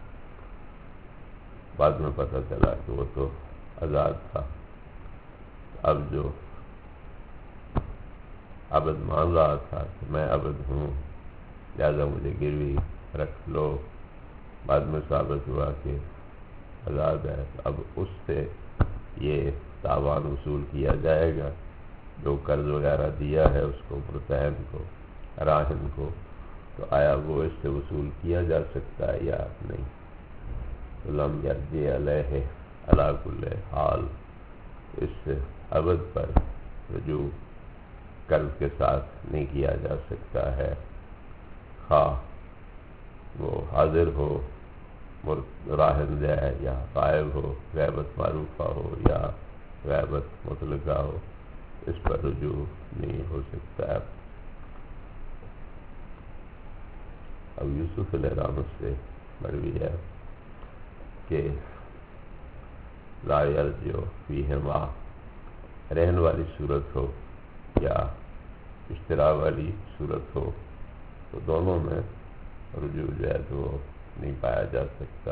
بعد میں پتہ چلا کہ وہ تو آزاد تھا. اب جو عبد مان رہا تھا کہ میں عبد ہوں لہذا مجھے گروی رکھ لو بعد میں ثابت ہوا کہ آزاد ہے اب اس سے یہ تاوان وصول کیا جائے گا جو قرض وغیرہ دیا ہے اس کو مرتہن کو راہن کو تو آیا وہ اس سے وصول کیا جا سکتا ہے یا نہیں. لم یرجع علیہ علی کل حال اس سے عبد پر رجوع قرض کے ساتھ نہیں کیا جا سکتا ہے، خواہ وہ حاضر ہو، راہن جائے یا غائب ہو، غیبت معروفہ ہو یا غیبت مطلقہ ہو، اس پر رجوع نہیں ہو سکتا ہے۔ اب یوسف علیہ السلام سے مروی ہے کہ لا یرجع فیہما، رہن والی صورت ہو یا اشتراء والی صورت ہو تو دونوں میں رجوع جو ہے تو نہیں پایا جا سکتا۔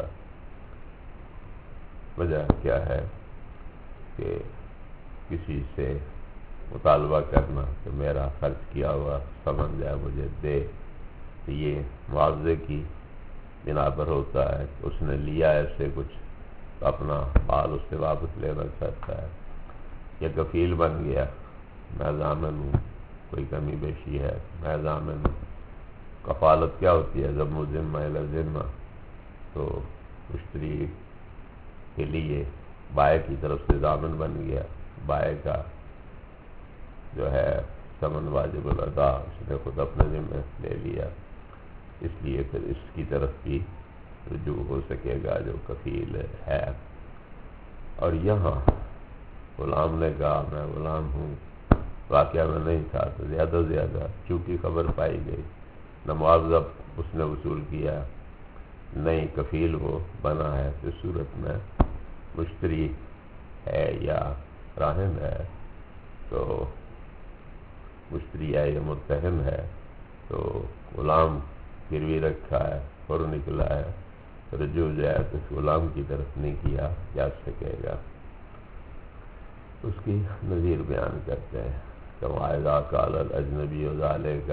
وجہ کیا ہے کہ کسی سے مطالبہ کرنا کہ میرا خرچ کیا ہوا سامان جو ہے مجھے دے، یہ معاوضے کی بنا پر ہوتا ہے، اس نے لیا ایسے کچھ تو اپنا مال اس سے واپس لینا چاہتا ہے، یا کفیل بن گیا، میں ضامن ہوں، کوئی کمی بیشی ہے میں ضامن ہوں۔ کفالت کیا ہوتی ہے؟ ضم الذمہ الی الذمہ، تو مشتری کے لیے بائع کی طرف سے ضامن بن گیا، بائع کا جو ہے ثمن واجب الادا اس نے خود اپنے ذمہ لے لیا، اس لیے پھر اس کی طرف بھی رجوع ہو سکے گا جو کفیل ہے۔ اور یہاں غلام نے کہا میں غلام ہوں، واقعہ میں نہیں تھا، تو زیادہ سے زیادہ چونکہ خبر پائی گئی، نہ معاوضہ اس نے وصول کیا، نہیں کفیل وہ بنا ہے، تو اس صورت میں مشتری ہے یا راہن ہے، تو مشتری ہے یا مرتہن ہے، تو غلام گروی رکھا ہے اور نکلا ہے، رجوع جو ہے تو اس غلام کی طرف نہیں کیا جا سکے گا۔ اس کی نظیر بیان کرتے ہیں کہ اذا قال الاجنبی ذالک،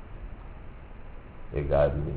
ایک آدمی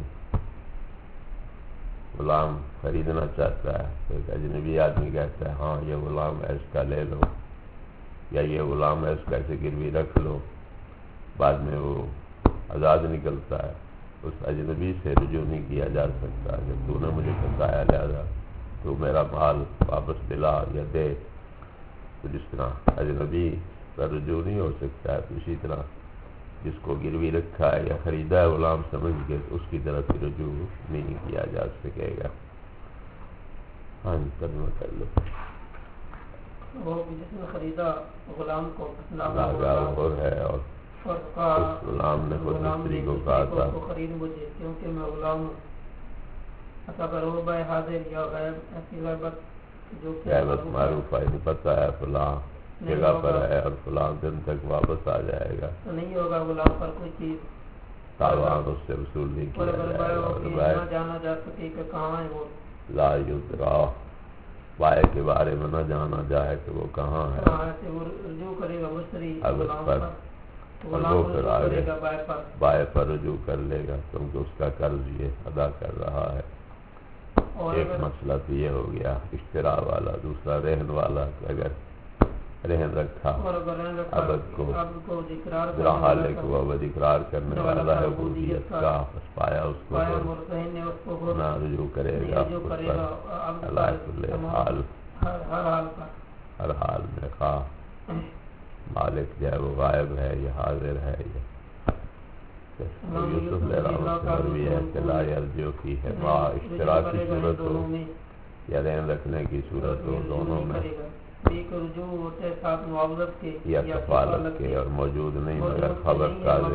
غلام خریدنا چاہتا ہے تو ایک اجنبی آدمی کہتا ہے ہاں یہ غلام ہے اس کا لے لو، یا یہ غلام ہے اس کا ایسے گروی رکھ لو، بعد میں وہ آزاد نکلتا ہے، اس اجنبی سے رجوع نہیں کیا جا سکتا کہ تو نے مجھے پھنسایا، لہذا تو میرا مال واپس دلا یا دے۔ تو جس طرح اجنبی پر رجوع نہیں ہو سکتا ہے، تو اسی طرح جس کو گروی رکھا ہے یا خریدا ہے غلام سمجھ کے، اس کی طرف رجوع نہیں کیا جا سکے گا۔ ہاں جی ترجمہ کر لو۔ وہ جس نے خریدا غلام کو اور ہے، اور اس غلام نے خود مستری کو کہا تھا خرید مجھے کیونکہ میں غلام ہوں، اگر وہ بائے حاضر یا غیب، ایسی غیبت جو غیبت معروف ہے، پتہ ہے فلاں جگہ پر ہے اور فلاں دن تک واپس آ جائے گا، تو نہیں ہوگا غلام پر کوئی چیز تاوان اس سے وصول نہیں کیا جائے گا۔ نہ جانا جا سکے کہ کہاں ہے وہ، لا یدرا، بائع کے بارے میں نہ جانا جائے کہ وہ کہاں ہے، وہ رجوع کرے گا مشتری اب اس پر اور وہ پھر آگے بائع پر رجوع کر لے گا کیونکہ اس کا قرض یہ ادا کر رہا ہے۔ ایک مسئلہ تو یہ ہو گیا اشتراء والا، دوسرا رہن والا، کہ اگر رہن رکھا عبد کو حالک ہوا، وہ اقرار کرنے والا ہے عبودیت کا، بس پایا اس کو نہ رجوع کرے گا اس پر علی کل حال، ہر حال میں، خواہ مالک جو ہے وہ غائب ہے یا حاضر ہے۔ یوسف علیہ السلام سے مروی ہے کہ لا یرجع فیہما، اشتراء کی صورت ہو یا رہن رکھنے کی صورت ہو، دونوں میں یا کفالت کے، اور موجود نہیں مگر خبر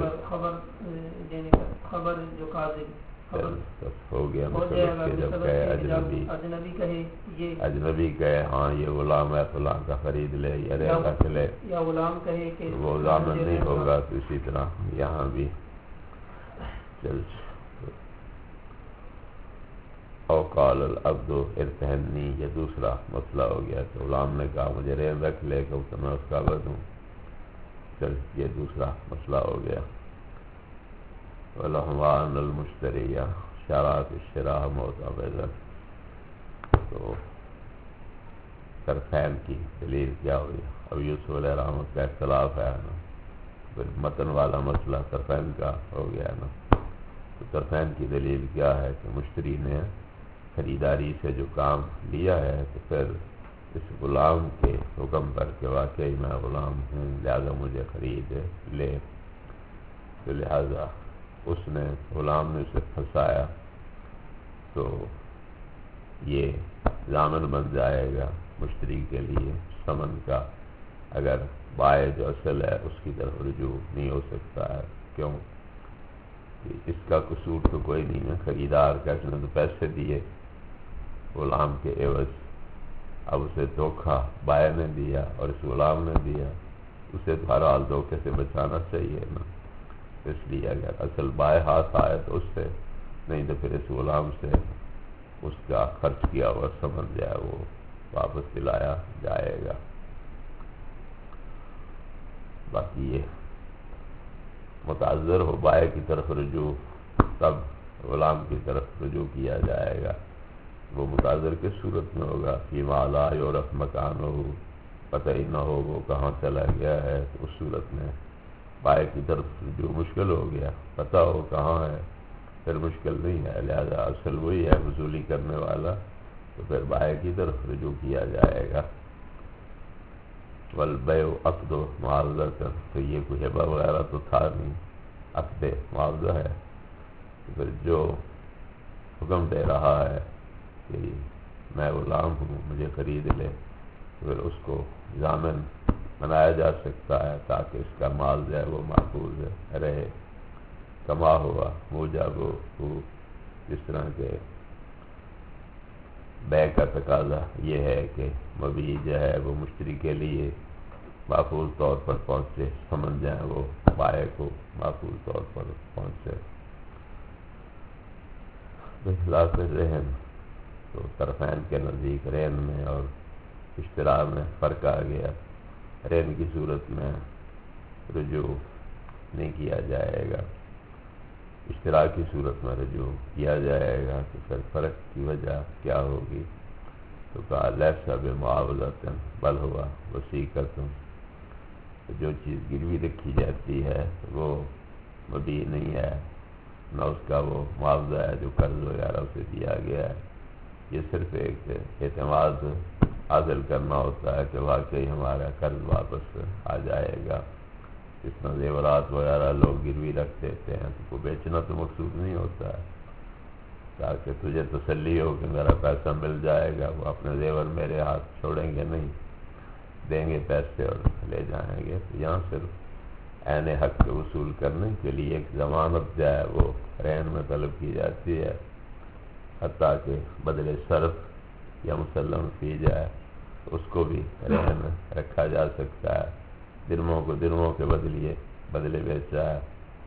خبر جو کاذب ہو گیا مطلب کہ جب کہے اجنبی کہے ہاں یہ غلام ہے فلاں کا خرید لے یا رہن رکھ لے، یا غلام کہے کہ وہ ضامن نہیں ہوگا، تو اسی طرح یہاں بھی او قال العبد ارتہنی، یہ دوسرا مسئلہ ہو گیا کہ غلام نے کہا مجھے رہن رکھ لے کہ میں اس کا عبد ہوں، چل یہ دوسرا مسئلہ ہو گیا۔ وَلَحْوَانَ الْمُشْتَرِيَ شَرَاطِ الشِّرَاء مُعْتَبَرًا، تو طرفین کی دلیل کیا ہوئی؟ اب یوسف علیہ السلام کا اختلاف ہے نا، پھر متن والا مسئلہ طرفین کا ہو گیا نا، تو طرفین کی دلیل کیا ہے کہ مشتری نے خریداری سے جو کام لیا ہے تو پھر اس غلام کے حکم پر کہ واقعی میں غلام ہوں لہذا مجھے خرید لے، تو لہذا اس نے غلام نے اسے پھنسایا تو یہ ضامن بن جائے گا مشتری کے لیے ثمن کا، اگر بائع جو اصل ہے اس کی طرف رجوع نہیں ہو سکتا ہے۔ کیوں؟ اس کا قصور تو کوئی نہیں ہے، خریدار کا، اس نے تو پیسے دیے غلام کے عوض، اب اسے دھوکہ بائع نے دیا اور اس غلام نے دیا، اسے تو ہر حال دھوکے سے بچانا چاہیے نا۔ اس لیے اگر اصل بائع ہاتھ آئے تو اس سے، نہیں تو پھر اس غلام سے اس کا خرچ کیا ہوا سمجھ جائے وہ واپس دلایا جائے گا۔ باقی یہ متعذر ہو بائع کی طرف رجوع، تب غلام کی طرف رجوع کیا جائے گا۔ وہ متعذر کس صورت میں ہوگا؟ فیما لا یعرف مکانہ، پتہ ہی نہ ہو وہ کہاں چلا گیا ہے، تو اس صورت میں بائع کی طرف رجوع مشکل ہو گیا۔ پتہ ہو کہاں ہے پھر مشکل نہیں ہے، لہذا اصل وہی ہے وصولی کرنے والا، تو پھر بائع کی طرف رجوع کیا جائے گا۔ والبیع عقد معاوضہ، تو یہ کوئی ہبہ وغیرہ تو تھا نہیں، عقد معاوضہ ہے، پھر جو حکم دے رہا ہے کہ میں غلام ہوں مجھے خرید لے، پھر اس کو ضامن بنایا جا سکتا ہے تاکہ اس کا مال جو ہے وہ محفوظ رہے، کما ہوا موجب ہو، جس طرح کے بیع کا تقاضا یہ ہے کہ مبیع جو ہے وہ مشتری کے لیے محفوظ طور پر پہنچے، سمجھ جائیں وہ بائع کو محفوظ طور پر پہنچے۔ بخلاف رہن، تو طرفین کے نزدیک رہن میں اور اشتراء میں فرق آ گیا۔ رہن کی صورت میں رجوع نہیں کیا جائے گا، اشتراء کی صورت میں رجوع کیا جائے گا، تو پھر فرق کی وجہ کیا ہوگی؟ تو کہا لیس بمعاوضۃ بل ہوا وثیقۃ، جو چیز گروی رکھی جاتی ہے وہ مبیع نہیں ہے، نہ اس کا وہ معاوضہ ہے جو قرض وغیرہ اسے دیا گیا ہے، یہ صرف ایک اعتماد حاصل کرنا ہوتا ہے کہ واقعی ہمارا قرض واپس آ جائے گا۔ اس میں زیورات وغیرہ لوگ گروی رکھ دیتے ہیں، تو کو بیچنا تو مقصود نہیں ہوتا ہے، تاکہ تجھے تسلی ہو کہ میرا پیسہ مل جائے گا، وہ اپنے زیور میرے ہاتھ چھوڑیں گے نہیں، دیں گے پیسے اور لے جائیں گے۔ تو یہاں صرف عین حق کے وصول کرنے کے لیے ایک ضمانت جو ہے وہ رہن میں طلب کی جاتی ہے، حتیٰ کہ بدلے صرف یا مسلم فی جائے اس کو بھی رہن میں رکھا جا سکتا ہے، درموں کو درموں کے بدلے بیچا ہے،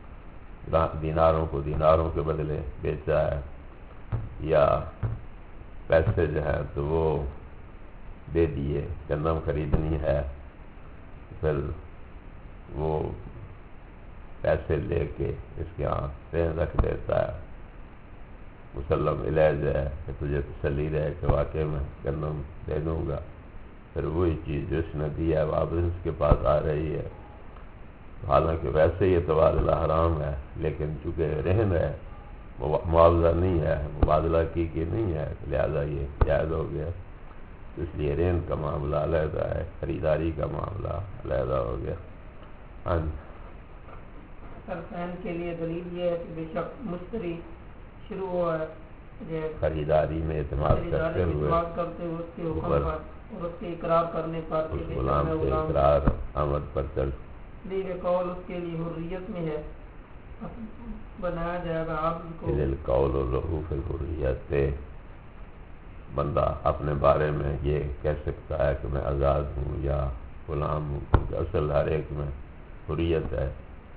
دیناروں کو دیناروں کے بدلے بیچا ہے، یا پیسے جو ہیں تو وہ دے دیے، گندم خریدنی ہے پھر وہ پیسے لے کے اس کے ہاں رہن رکھ دیتا ہے، مسلم علیہ جو ہے کہ تجھے تسلی رہے کہ واقعی میں گندم دے دوں گا، پھر وہی چیز جو اس نے دیا ہے واپس اس کے پاس آ رہی ہے، حالانکہ ویسے یہ تبادلہ حرام ہے، لیکن چونکہ رہن ہے، معاوضہ نہیں ہے، مبادلہ کی نہیں ہے، لہذا یہ جائز ہو گیا۔ اس لیے رہن کا معاملہ علیحدہ ہے، خریداری کا معاملہ علیحدہ ہو گیا۔ ہاں جی، طرفین کے لیے دلیل یہ ہے کہ بے شک مشتری شروع ہوا ہے خریداری میں اعتماد کرتے ہوئے اس کے حکم پر اور اس کے اقرار کرنے پر، اس غلام کے اقرار آمد پر چل لیے قول اس کے لیے حریت میں ہے، بنایا جائے گا عبد کو قول له فی الحریت، بندہ اپنے بارے میں یہ کہہ سکتا ہے کہ میں آزاد ہوں یا غلام ہوں، کیونکہ اصل ہر ایک میں حریت ہے۔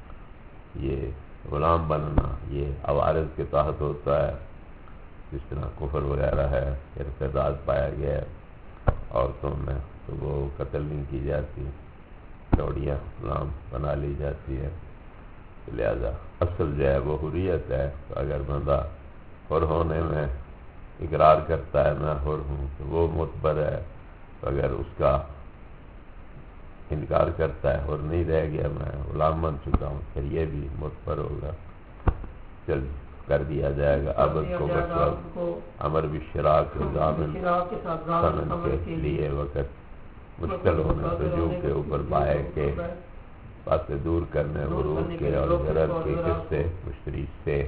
یہ غلام بننا یہ عوارض کے تحت ہوتا ہے، جس طرح کفر وغیرہ ہے، ارتداد پایا گیا ہے عورتوں میں تو وہ قتل نہیں کی جاتی، چوڑیاں غلام بنا لی جاتی ہے، لہذا اصل جو ہے وہ حریت ہے۔ تو اگر بندہ حر ہونے میں اقرار کرتا ہے میں حر ہوں تو وہ معتبر ہے، تو اگر اس کا انکار کرتا ہے حر نہیں رہ گیا میں غلام بن چکا ہوں، پھر یہ بھی معتبر ہوگا۔ چل کر دیا جائے گا عبد کو مسلم امر بالشراک ضامن سنن کے لیے وقت مشکل ہونے رجوع کے اوپر بائے کے باتیں دور کرنے غرور کے اور ضرر کے کس سے مشتری سے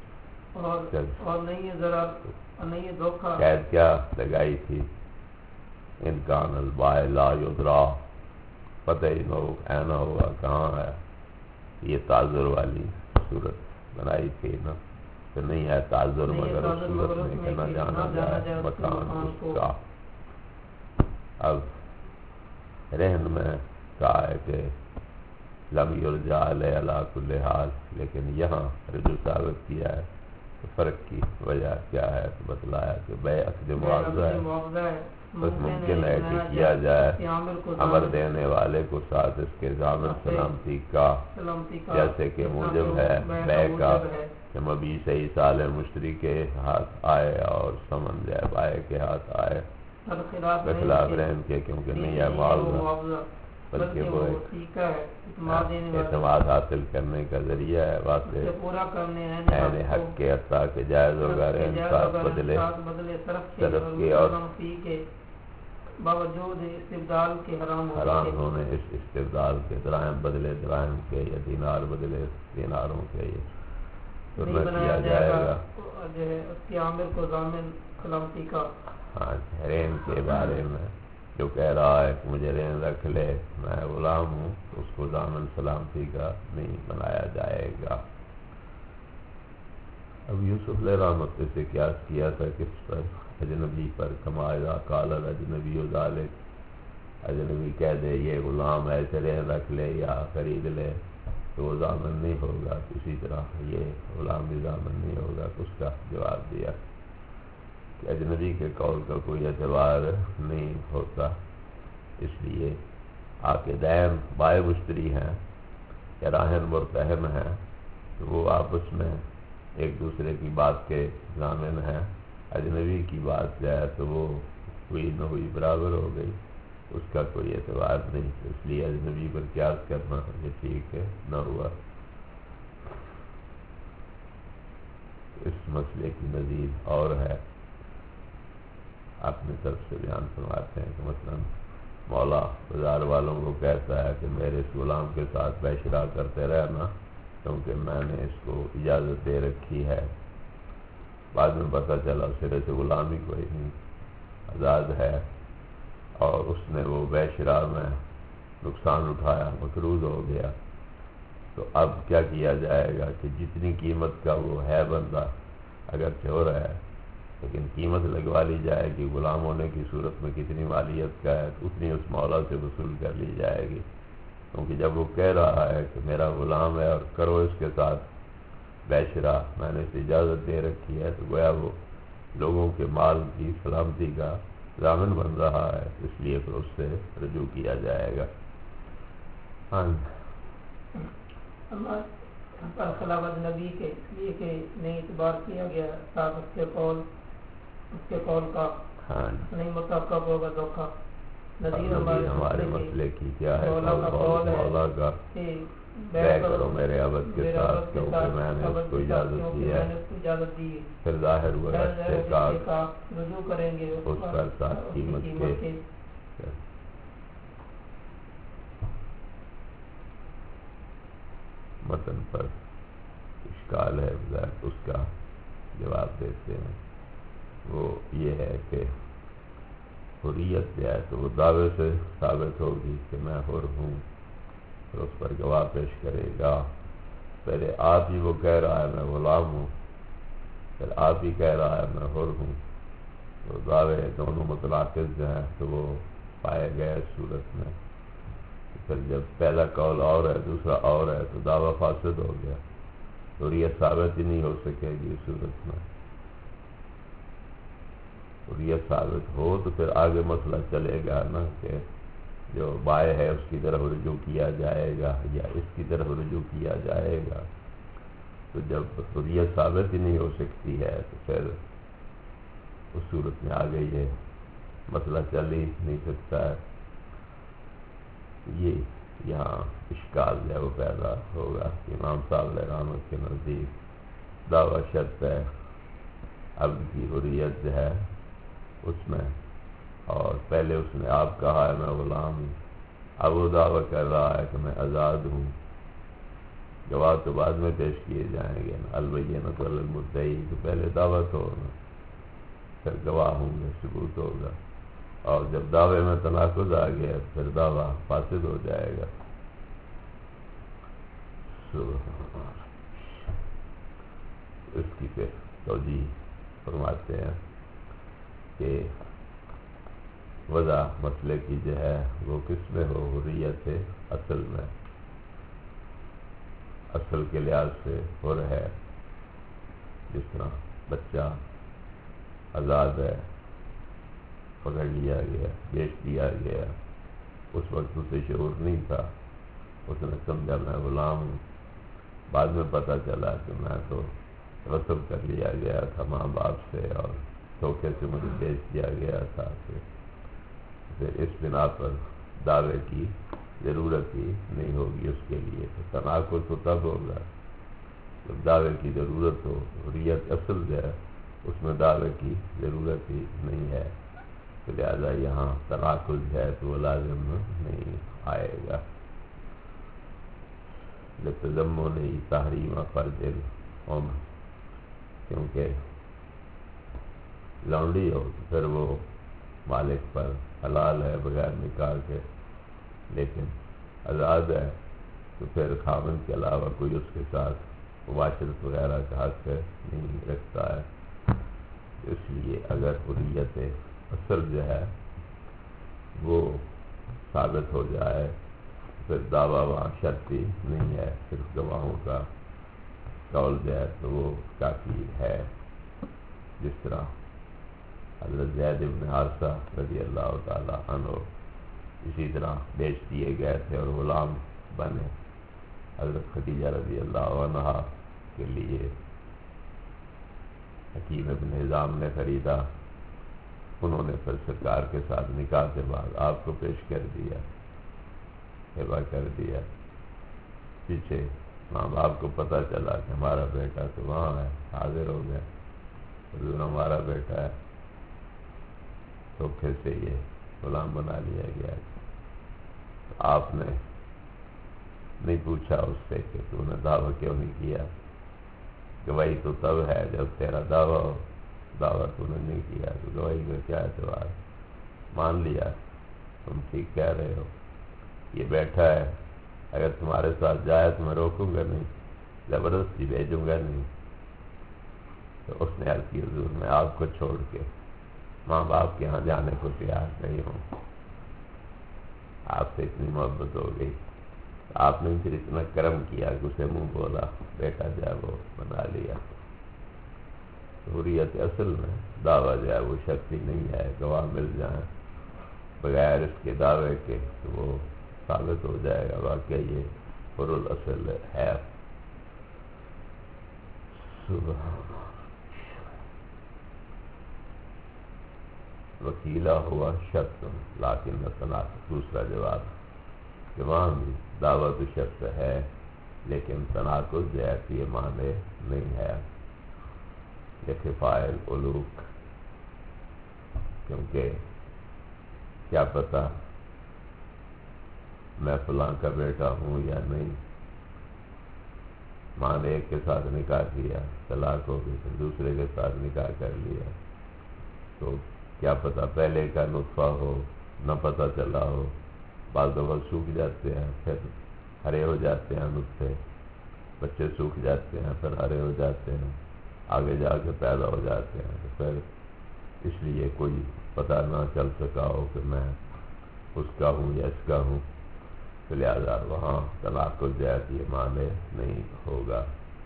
شاید کیا لگائی تھی انکان البائے لا یدرا پتہ ہی نہ ہوگا کہاں ہے یہ تعذر والی صورت بنائی تھی نا تو نہیں ہے تعذر مگر اس صورت میں کہ نہ جانا جائے مکان اس کا اب رہن میں کہا ہے کہ لم یرجع علیہ علی کل حال لیکن یہاں رجوع ثابت کیا ہے تو فرق کی وجہ کیا ہے تو بتلایا کہ بے عقد معاوضہ ہے بس ممکن ہے کہ کیا جائے امر دینے والے کو ساتھ اس کے ضامن سلامتی کا جیسے کہ موجب ہے بے کا کہ مبیع صحیح سال مشتری کے ہاتھ آئے اور سمن جائے بائے کے ہاتھ آئے بخلاف رحم کے کیونکہ نہیں ہے معاوضہ بلکہ وہ اعتماد حاصل کرنے کا ذریعہ ہے واسطے عین حق کے عطا کے جائز ہوگا رحم ساتھ بدلے طرف کے اور باوجود استبدال کے حرام ہونے اس استبدال کے دراہم بدلے دراہم کے یا دینار بدلے دیناروں کے یہ نہیں بنایا جائے گا جو ہے اس کے عامر کو ضامن سلامتی کا ہاں رین کے بارے میں جو کہہ رہا ہے کہ مجھے رین رکھ لے میں غلام ہوں اس کو ضامن سلامتی کا نہیں بنایا جائے گا. اب یوسف علیہ رحمت سے قیاس کیا تھا کس پر اجنبی پر کما اذا قال الاجنبی ذلک اجنبی کہہ دے یہ غلام ایسے رین رکھ لے یا خرید لے تو وہ ضامن نہیں ہوگا اسی طرح یہ غلام بھی ضامن نہیں ہوگا. اس کا جواب دیا کہ اجنبی کے قول کا کوئی اعتبار نہیں ہوتا اس لیے عاقدین بائے مشتری ہیں یا راہن مرتہن ہیں تو وہ آپس میں ایک دوسرے کی بات کے ضامن ہیں. اجنبی کی بات جائے تو وہ ہوئی نہ ہوئی برابر ہو گئی اس کا کوئی اعتبار نہیں اس لیے اجنبی پر قیاس کرنا یہ ٹھیک ہے نہ ہوا. اس مسئلے کی مزید اور ہے اپنی طرف سے بیان فرماتے ہیں کہ مثلا مولا بازار والوں کو کہتا ہے کہ میرے اس غلام کے ساتھ بیع شراء کرتے رہنا کیونکہ میں نے اس کو اجازت دے رکھی ہے. بعد میں پتہ چلا سرے سے غلام ہی کوئی نہیں آزاد ہے اور اس نے وہ بیع شراء میں نقصان اٹھایا مقروض ہو گیا تو اب کیا کیا جائے گا کہ جتنی قیمت کا وہ ہے بندہ اگر ہو رہا ہے لیکن قیمت لگوا لی جائے گی غلام ہونے کی صورت میں کتنی مالیت کا ہے اتنی اس مولا سے وصول کر لی جائے گی کیونکہ جب وہ کہہ رہا ہے کہ میرا غلام ہے اور کرو اس کے ساتھ بیع شراء میں نے اسے اجازت دے رکھی ہے تو گویا وہ لوگوں کے مال کی سلامتی کا ضامن بن رہا ہے اس لیے پھر اس سے رجوع کیا جائے گا. ہاں خلاف نبی کے اس لیے کہ نہیں اعتبار کیا گیا تاکہ اس کے قول کا نہیں متعقب ہوگا دھوکہ. نظیر ہمارے مسئلے کی کیا ہے مولا کا بیع کرو میرے عبد کے ساتھ کیونکہ میں نے اس کو اجازت دی ہے پھر ظاہر ہوا استحقاق رجوع کریں گے اس پر ساتھ قیمت کے متن پر اشکال ہے اس کا جواب دیتے ہیں. وہ یہ ہے کہ حریت جو ہے تو وہ دعوے سے ثابت ہوگی کہ میں حر ہوں پھر اس پر گواہ پیش کرے گا. پہلے آپ ہی وہ کہہ رہا ہے میں غلام ہوں پھر آپ ہی کہہ رہا ہے میں حر ہوں تو دعوے دونوں متناقض جو ہیں تو وہ پائے گئے اس صورت میں. پھر جب پہلا قول اور ہے دوسرا اور ہے تو دعویٰ فاسد ہو گیا حریت ثابت ہی نہیں ہو سکے گی اس صورت میں. حریت ثابت ہو تو پھر آگے مسئلہ چلے گا نا کہ جو بائع ہے اس کی طرف رجوع کیا جائے گا یا اس کی طرف رجوع کیا جائے گا. تو جب حریت ثابت ہی نہیں ہو سکتی ہے تو پھر اس صورت میں آگے یہ مسئلہ چل ہی نہیں سکتا ہے. یہ یہاں اشکال جو ہے وہ پیدا ہوگا. امام صاحب علیہ رحمت کے نزدیک دعویٰ شرط ہے عبد کی حریت جو ہے اس میں، اور پہلے اس نے آپ کہا ہے میں غلام ہوں، اب وہ دعویٰ کر رہا ہے کہ میں آزاد ہوں۔ گواہ تو بعد میں پیش کیے جائیں گے، البینۃ علی المدعی، تو پہلے دعویٰ تو ہونا، پھر گواہ ہوں گے، ثبوت ہوگا، اور جب دعوے میں تناقض آ گیا پھر دعویٰ فاسد ہو جائے گا۔ اس کی پھر توجیہ فرماتے ہیں کہ وضع مسئلے کی جو ہے وہ کس میں ہو، حریت اصل میں، اصل کے لحاظ سے حر ہے، جس طرح بچہ آزاد ہے، پکڑ لیا گیا، بیچ دیا گیا، اس وقت اسے شعور نہیں تھا، اس نے سمجھا میں غلام ہوں، بعد میں پتہ چلا کہ میں تو غصب کر لیا گیا تھا ماں باپ سے اور دھوکے سے مجھے بیچ دیا گیا تھا، پھر اس بنا پر دعوے کی ضرورت ہی نہیں ہوگی اس کے لیے۔ تو تناقض تو تب ہوگا جب دعوے کی ضرورت ہو، حریت اصل جو ہے اس میں دعوے کی ضرورت ہی نہیں ہے، تو لہٰذا یہاں تناقض ہے تو وہ لازم نہیں آئے گا۔ لتضمن تحریم فرض الام، کیونکہ لونڈی ہو تو پھر وہ مالک پر حلال ہے بغیر نکاح کے، لیکن آزاد ہے تو پھر خاوند کے علاوہ کوئی اس کے ساتھ مباشرت وغیرہ کا حق نہیں رکھتا ہے۔ اس لیے اگر حریت اصل جو ہے وہ ثابت ہو جائے پھر دعویٰ وہاں شرطی نہیں ہے، صرف گواہوں کا قول جو ہے تو وہ کافی ہے، جس طرح حضرت زید بن حارثہ رضی اللہ تعالی عنہ اسی طرح بیچ دیے گئے تھے اور غلام بنے، حضرت خدیجہ رضی اللہ عنہا کے لیے حکیم بن حزام نے خریدا، انہوں نے پھر سرکار کے ساتھ نکاح کے بعد آپ کو پیش کر دیا، ہبہ کر دیا۔ پیچھے ماں باپ کو پتہ چلا کہ ہمارا بیٹا تو وہاں ہے، حاضر ہو گیا، حضور ہمارا بیٹا ہے، تو پھر سے یہ غلام بنا لیا گیا۔ آپ نے نہیں پوچھا اس سے کہ تو نے دعویٰ کیوں نہیں کیا، گواہی تو تب ہے جب تیرا دعویٰ ہو، دعویٰ تو نے نہیں کیا تو گواہی کا کیا اعتبار، مان لیا تم ٹھیک کہہ رہے ہو، یہ بیٹھا ہے، اگر تمہارے ساتھ جائے تو میں روکوں گا نہیں، زبردستی بھیجوں گا نہیں۔ تو اس نے عرض کی حضور میں آپ کو چھوڑ کے ماں باپ کے ہاں جانے کو تیار نہیں ہوں، آپ سے اتنی محبت ہو گئی، آپ نے پھر اتنا کرم کیا کہ اسے منہ بولا، بیٹا جو ہے وہ بنا لیا۔ حریت اصل میں دعویٰ جو ہے وہ شرطی نہیں ہے، گواہ مل جائیں بغیر اس کے دعوے کے تو وہ ثابت ہو جائے گا واقعی یہ حر الاصل ہے۔ وکیلا ہوا شرط لیکن مثلا دوسرا جواب کہ وہاں بھی دعویٰ تو شرط ہے لیکن تناقض جو ہے کہ یہ معنی نہیں ہے، لخفاء العلوق، کیونکہ کیا پتہ میں فلاں کا بیٹا ہوں یا نہیں، ماں نے ایک کے ساتھ نکاح کیا، طلاق ہو گئی، پھر دوسرے کے ساتھ نکاح کر لیا، تو کیا پتہ پہلے کا نطفہ ہو نہ پتہ چلا ہو، بعض دفعہ سوکھ جاتے ہیں پھر ہرے ہو جاتے ہیں نطفے، بچے سوکھ جاتے ہیں پھر ہرے ہو جاتے ہیں، آگے جا کے پیدا ہو جاتے ہیں، تو پھر اس لیے کوئی پتہ نہ چل سکا ہو کہ میں اس کا ہوں یا اس کا ہوں، تو لہٰذا وہاں تناقض جو ہے یہ معنی نہیں ہوگا۔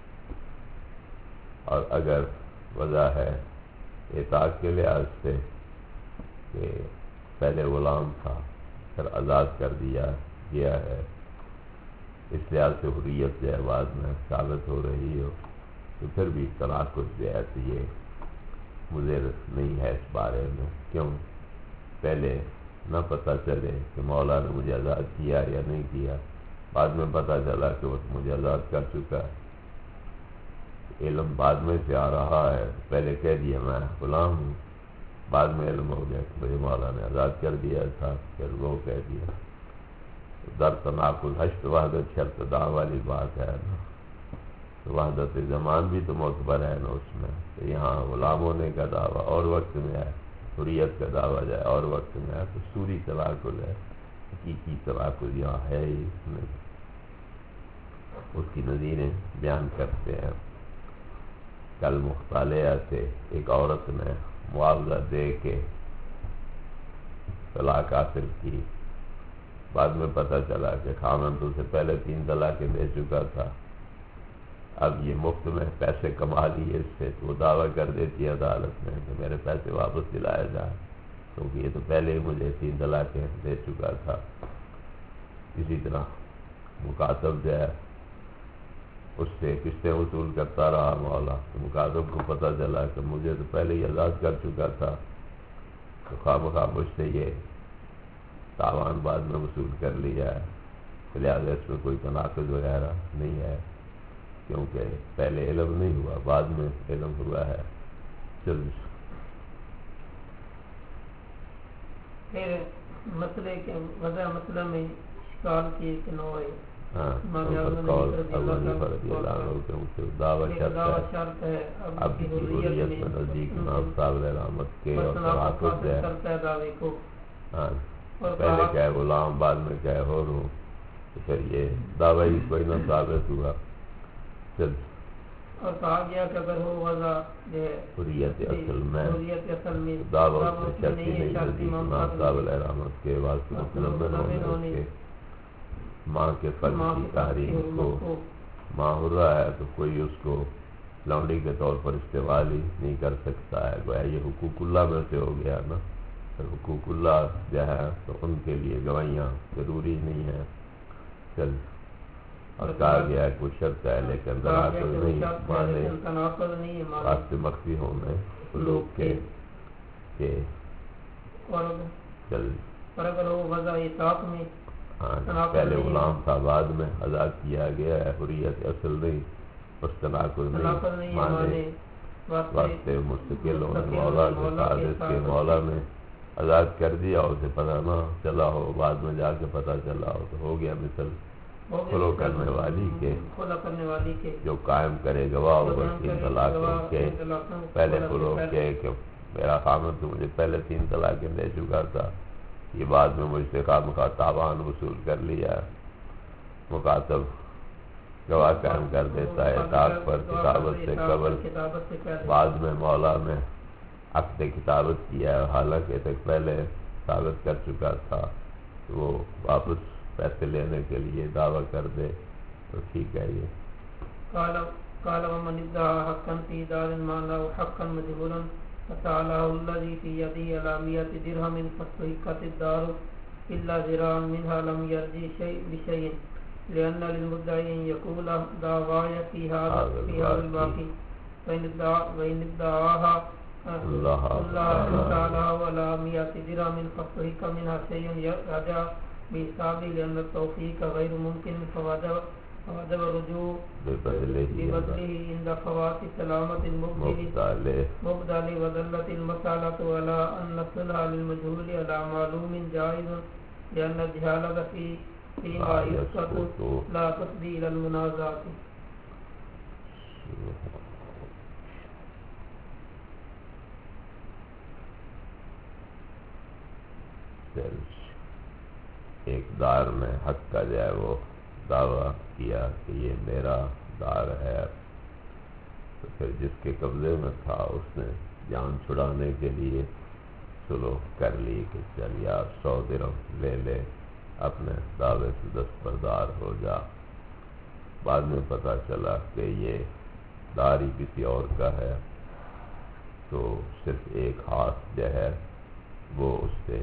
اور اگر وجہ ہے اطاعت کے لحاظ سے کہ پہلے غلام تھا پھر آزاد کر دیا گیا ہے، اس لحاظ سے حریت جو ہے بعد میں ثابت ہو رہی ہو، تو پھر بھی تناقض جو ہے تو یہ مضر نہیں ہے اس بارے میں، کیوں پہلے نہ پتہ چلے کہ مولا نے مجھے آزاد کیا یا نہیں کیا، بعد میں پتہ چلا کہ وہ مجھے آزاد کر چکا ہے، علم بعد میں سے آ رہا ہے، پہلے کہہ دیا میں غلام ہوں، بعد میں علم ہو گیا کہ مجھے مولا نے آزاد کر دیا تھا، پھر وہ کہہ دیا در تناقض حشت وحدت شرط دا والی بات ہے نا، تو وحدت زمان بھی تو معتبر ہے نا اس میں، تو یہاں غلام ہونے کا دعویٰ اور وقت میں ہے، حریت کا دعویٰ جائے اور وقت میں ہے، تو سوری تناقض ہے، حقیقی تناقض یہاں ہے ہی نہیں، اس کی نظیریں بیان کرتے ہیں۔ کل مختلع سے ایک عورت نے معاوضہ دے کے طلاق حاصل کی، بعد میں پتہ چلا کہ خاوند تو اسے پہلے 3 طلاقیں دے چکا تھا، اب یہ مفت میں پیسے کما لیے اس سے، تو وہ دعویٰ کر دیتی ہے عدالت میں کہ میرے پیسے واپس دلائے جائیں، کیونکہ یہ تو پہلے ہی مجھے 3 طلاقیں دے چکا تھا۔ اسی طرح مکاتب جو ہے اس سے قسطیں وصول کرتا رہا مولا، تو مکاتب کو پتہ چلا کہ مجھے تو پہلے ہی آزاد کر چکا تھا، تو خواہ مجھ سے یہ تاوان بعد میں وصول کر لیا ہے، لہٰذا اس میں کوئی تناقض وغیرہ نہیں ہے، کیونکہ پہلے علم نہیں ہوا، بعد میں علم ہوا ہے۔ پھر مسئلے کے وضع مسئلہ میں اشکال کی ایک نوع ہے، دعویٰ شرط ہے اب کی حریت میں نزدیک امام صاحب رحمت کے اور تناقض ہے، پہلے کہے غلام بعد میں کہے حر ہوں، تو پھر یہ دعویٰ ہی کوئی نہ ثابت ہوا۔ اور کہا گیا کہ اگر ہو وضع حریت اصل میں دعویٰ اس میں شرطی نہیں، نزدیک امام صاحب رحمت کے واسطے مطلب کے ماں کے فرض کی تحریم کو ماں حرہ ہے تو کوئی اس کو لونڈی کے طور پر استعمال ہی نہیں کر سکتا ہے، گویا یہ حقوق اللہ میں سے ہو گیا نا، پھر حقوق اللہ جو ہے تو ان کے لیے گواہیاں ضروری نہیں ہیں۔ اور کہا گیا ہے کوئی شرط ہے لیکن تناقض نہیں، مانے واسطے مخفی ہونے لوگ کے اور اگر وہ وضع اطاعت میں پہلے غلام تھا بعد میں آزاد کیا گیا ہے، حریت اصل نہیں، اس تناقض نہیں، مانے واسطے مستقل ہونے مولا کے قادس کے مولا نے آزاد کر دیا، اسے پتہ نہ چلا ہو، بعد میں جا کے پتہ چلا ہو، تو ہو گیا مثل خلو کرنے والی کے جو قائم کرے گواہ ہوگا 3 طلاقوں کے، پہلے خلو کے کہ میرا خامد تو مجھے پہلے 3 طلاقیں دے چکا تھا، یہ بعد میں مجھ سے خواہ تاوان وصول کر لیا، مکاتب گواہ قائم کر دیتا ہے اطاعت پر کتابت سے قبل، بعد میں مولا میں عقد کتابت کیا ہے، حالانکہ تک پہلے ثابت کر چکا تھا، تو وہ واپس پیسے لینے کے لیے دعویٰ کر دے تو ٹھیک ہے۔ یہ قال ومن ادعى حقا في دار ما له حقا مجهولا فتعالى الذي في يده على 100 درهم فاستحقت الدار إلا ذراعا منها لم يرجع شيء بشيء لأن للمدعي أن يقول دعواي في هذا الباقي وإن ادعاها الله تعالى ولا 100 درهم فاستحق منها شيء رجع بحسابه لأن التوفيق غير ممكن فوجب الرجوع ببدله عند فوات سلامة المبدل ودلت المسألة على أن الصلح للمجهول على معلوم جائز لأن الجهالة فيما يسقط لا تفضي إلى المنازعة۔ ایک دار نے حق کا جو ہے وہ دعویٰ کیا کہ یہ میرا دار ہے، تو پھر جس کے قبضے میں تھا اس نے جان چھڑانے کے لیے سلوک کر لی کہ چل یار 100 درہم لے لے، اپنے دعوے سے دستبردار ہو جا، بعد میں پتہ چلا کہ یہ دار ہی کسی اور کا ہے، تو صرف ایک ہاتھ جو ہے وہ اس سے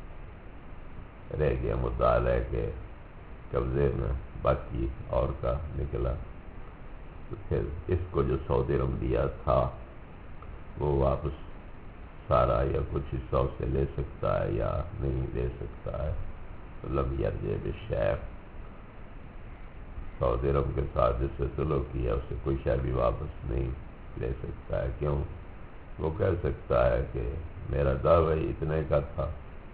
رہ گیا مدعا کے قبضے میں، باقی اور کا نکلا، تو پھر اس کو جو 100 درہم دیا تھا وہ واپس سارا یا کچھ حصہ سے لے سکتا ہے یا نہیں لے سکتا ہے، تو لم یرجع بالشیء، 100 درہم کے ساتھ جس سے سلوک کیا اس سے کوئی شے بھی واپس نہیں لے سکتا ہے. کیوں؟ وہ کہہ سکتا ہے کہ میرا دعوی اتنے کا تھا،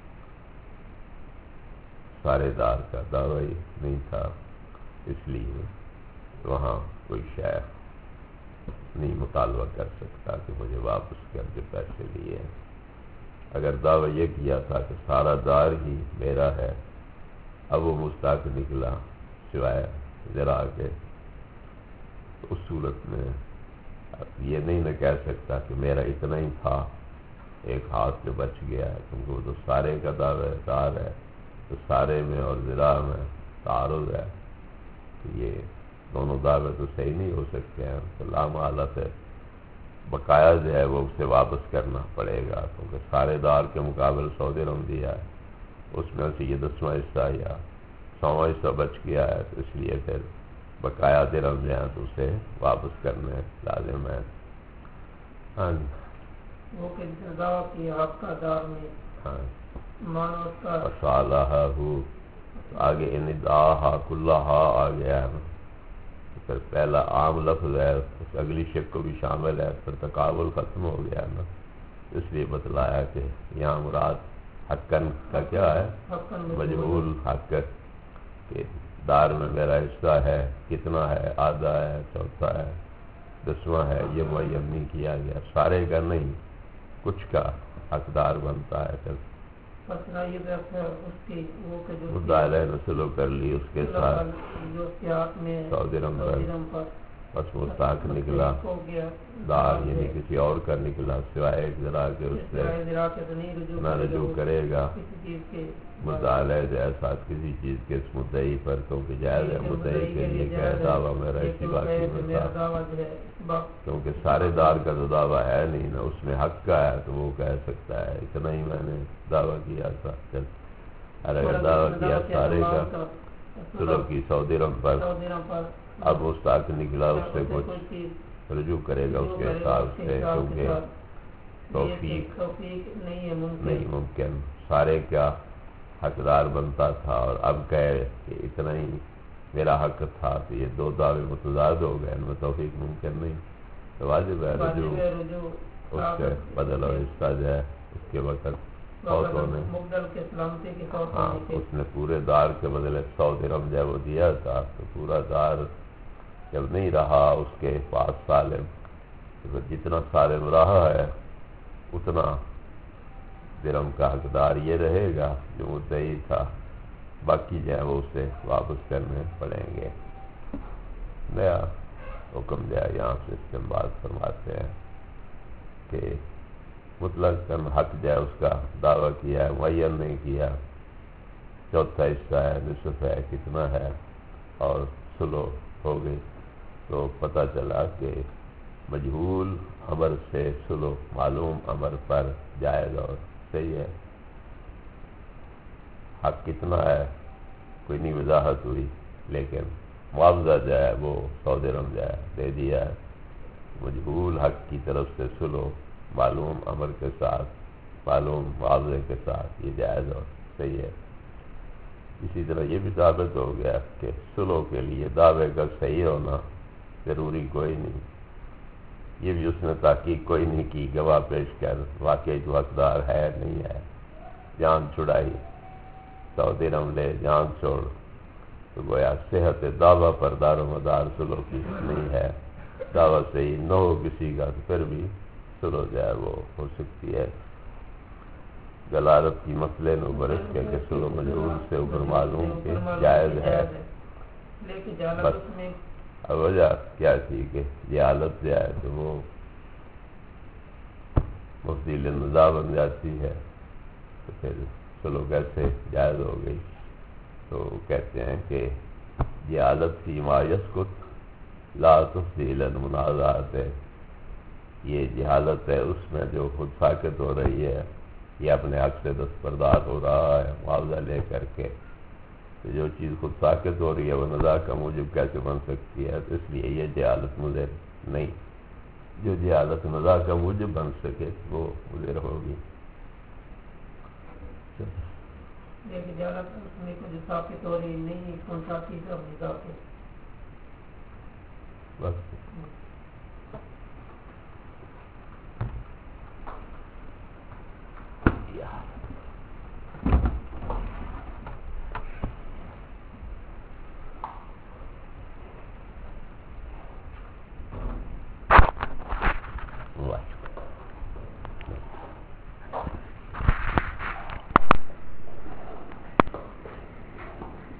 سارے دار کا دعوی نہیں تھا، اس لیے وہاں کوئی شے نہیں مطالبہ کر سکتا کہ مجھے واپس کر کے پیسے لیے. اگر دعویٰ یہ کیا تھا کہ سارا دار ہی میرا ہے، اب وہ مستحق نکلا سوائے ذرا کے، تو اس صورت میں یہ نہیں نہ کہہ سکتا کہ میرا اتنا ہی تھا، ایک ہاتھ سے بچ گیا ہے، کیونکہ وہ تو سارے کا دعوی دار ہے، تو سارے میں اور ذرا میں تعارض ہے، تو یہ دونوں دعوے تو صحیح نہیں ہو سکتے ہیں. تو لامحالت ہے بقایا جو ہے وہ اسے واپس کرنا پڑے گا، کیونکہ سارے دار کے مقابل 100 درہم دیا ہے، اس میں سے یہ 10واں حصہ یا 100واں حصہ بچ گیا ہے، تو اس لیے پھر بقایا درہم جو ہے تو اسے واپس کرنے لازم ہے. ہاں جی. وہ کہ جس دعویٰ کی حق کا دار میں ہاں مانو اس کا فصالحہ آگے اندعاہا کلہا آ گیا ہے، پھر پہلا عام لفظ ہے، اس اگلی شک کو بھی شامل ہے، پھر تقابل ختم ہو گیا نا، اس لیے بتلایا کہ یہاں مراد حقاً کا کیا ہے، مجہول حق، کہ دار میں میرا حصہ ہے، کتنا ہے، آدھا ہے، چوتھا ہے، 10واں ہے، یہ معین نہیں کیا گیا، سارے کا نہیں، کچھ کا حقدار بنتا ہے. پھر مدعا علیہ نے سلوک کر لی اس کے ساتھ 100 درہم پر، بس مستحق نکلا دار، یعنی کسی اور کا نکلا سوائے ایک ذرا کے، اس سے نہ رجوع کرے گا مدعا علیہ جیسا کسی چیز کے اس مدعی پر، کیونکہ جائز ہے مدعی کے لیے کہ دعویٰ میرا اسی باقی میں تھا، کیونکہ سارے دار کا تو دعویٰ ہے نہیں نا، اس میں حق کا ہے، تو وہ کہہ سکتا ہے اتنا ہی میں نے دعویٰ کیا تھا. اور اگر دعویٰ کیا سارے کا سلوک کی 100 درہم پر، اب مستحق نکلا اس سے کچھ رجوع کرے گا اس کے حساب سے، کیونکہ توفیق نہیں ممکن، سارے کا حقدار بنتا تھا، اور اب کہے کہ اتنا ہی میرا حق تھا، تو یہ دو دعوے متضاد ہو گئے، ان میں توفیق ممکن نہیں، تو واجب ہے رجوع اس سے بدل اور حصہ جو ہے اس کے وقت فوت ہونے. ہاں اس نے پورے دار کے بدلے 100 درہم جب وہ دیا تھا، تو پورا دار جب نہیں رہا اس کے پاس سالم، تو پھر جتنا سالم رہا ہے اتنا درہم کا حقدار یہ رہے گا جو مدعی تھا، باقی جو ہے وہ اسے واپس کرنے پڑیں گے. نیا حکم دیا یہاں سے استنباط فرماتے ہیں کہ مطلق حق جو ہے اس کا دعویٰ کیا ہے، معین نہیں کیا، چوتھا حصہ ہے، نصف ہے، کتنا ہے، اور سلو ہو گئی، تو پتہ چلا کہ مجہول امر سے سلو معلوم امر پر جائز اور صحیح ہے. حق کتنا ہے کوئی نہیں وضاحت ہوئی، لیکن معاوضہ جو ہے وہ 100 درہم جو ہے دے دیا ہے. مجہول حق کی طرف سے سلو معلوم امر کے ساتھ، معلوم معاوضے کے ساتھ، یہ جائز اور صحیح ہے. اسی طرح یہ بھی ثابت ہو گیا کہ سلو کے لیے دعوے کا صحیح ہونا ضروری کوئی نہیں. یہ بھی اس نے تحقیق کوئی نہیں کی، گواہ پیش کر واقعی تو حقدار ہے نہیں ہے، جان چھڑائی، 100 درہم لے جان چھوڑ، تو گویا صحت دعویٰ پر دار و مدار سلو کی نہیں ہے. دعویٰ صحیح نہ ہو کسی کا تو پھر بھی سلو جو ہے وہ ہو سکتی ہے. غلارت کی مسئلے نے برس کے کہ سلو مجہول سے اوپر معلوم کے جائز ہے. بس اب وجہ کیا تھی کہ یہ حالت جو ہے تو وہ مفضیل نزاع بن جاتی ہے، تو پھر سلو کیسے جائز ہو گئی. تو کہتے ہیں کہ یہ حالت فی ما یسکت لا تفضیل المنازعات ہے، یہ جہالت ہے اس میں جو خود ساکت ہو رہی ہے، یہ اپنے حق سے دستبردار ہو رہا ہے معاوضہ لے کر کے، تو جو چیز خود ساکت ہو رہی ہے وہ نزاع کا موجب کیسے بن سکتی ہے. تو اس لیے یہ جہالت مضر نہیں، جو جہالت نزاع کا موجب بن سکے وہ مضر ہوگی. بس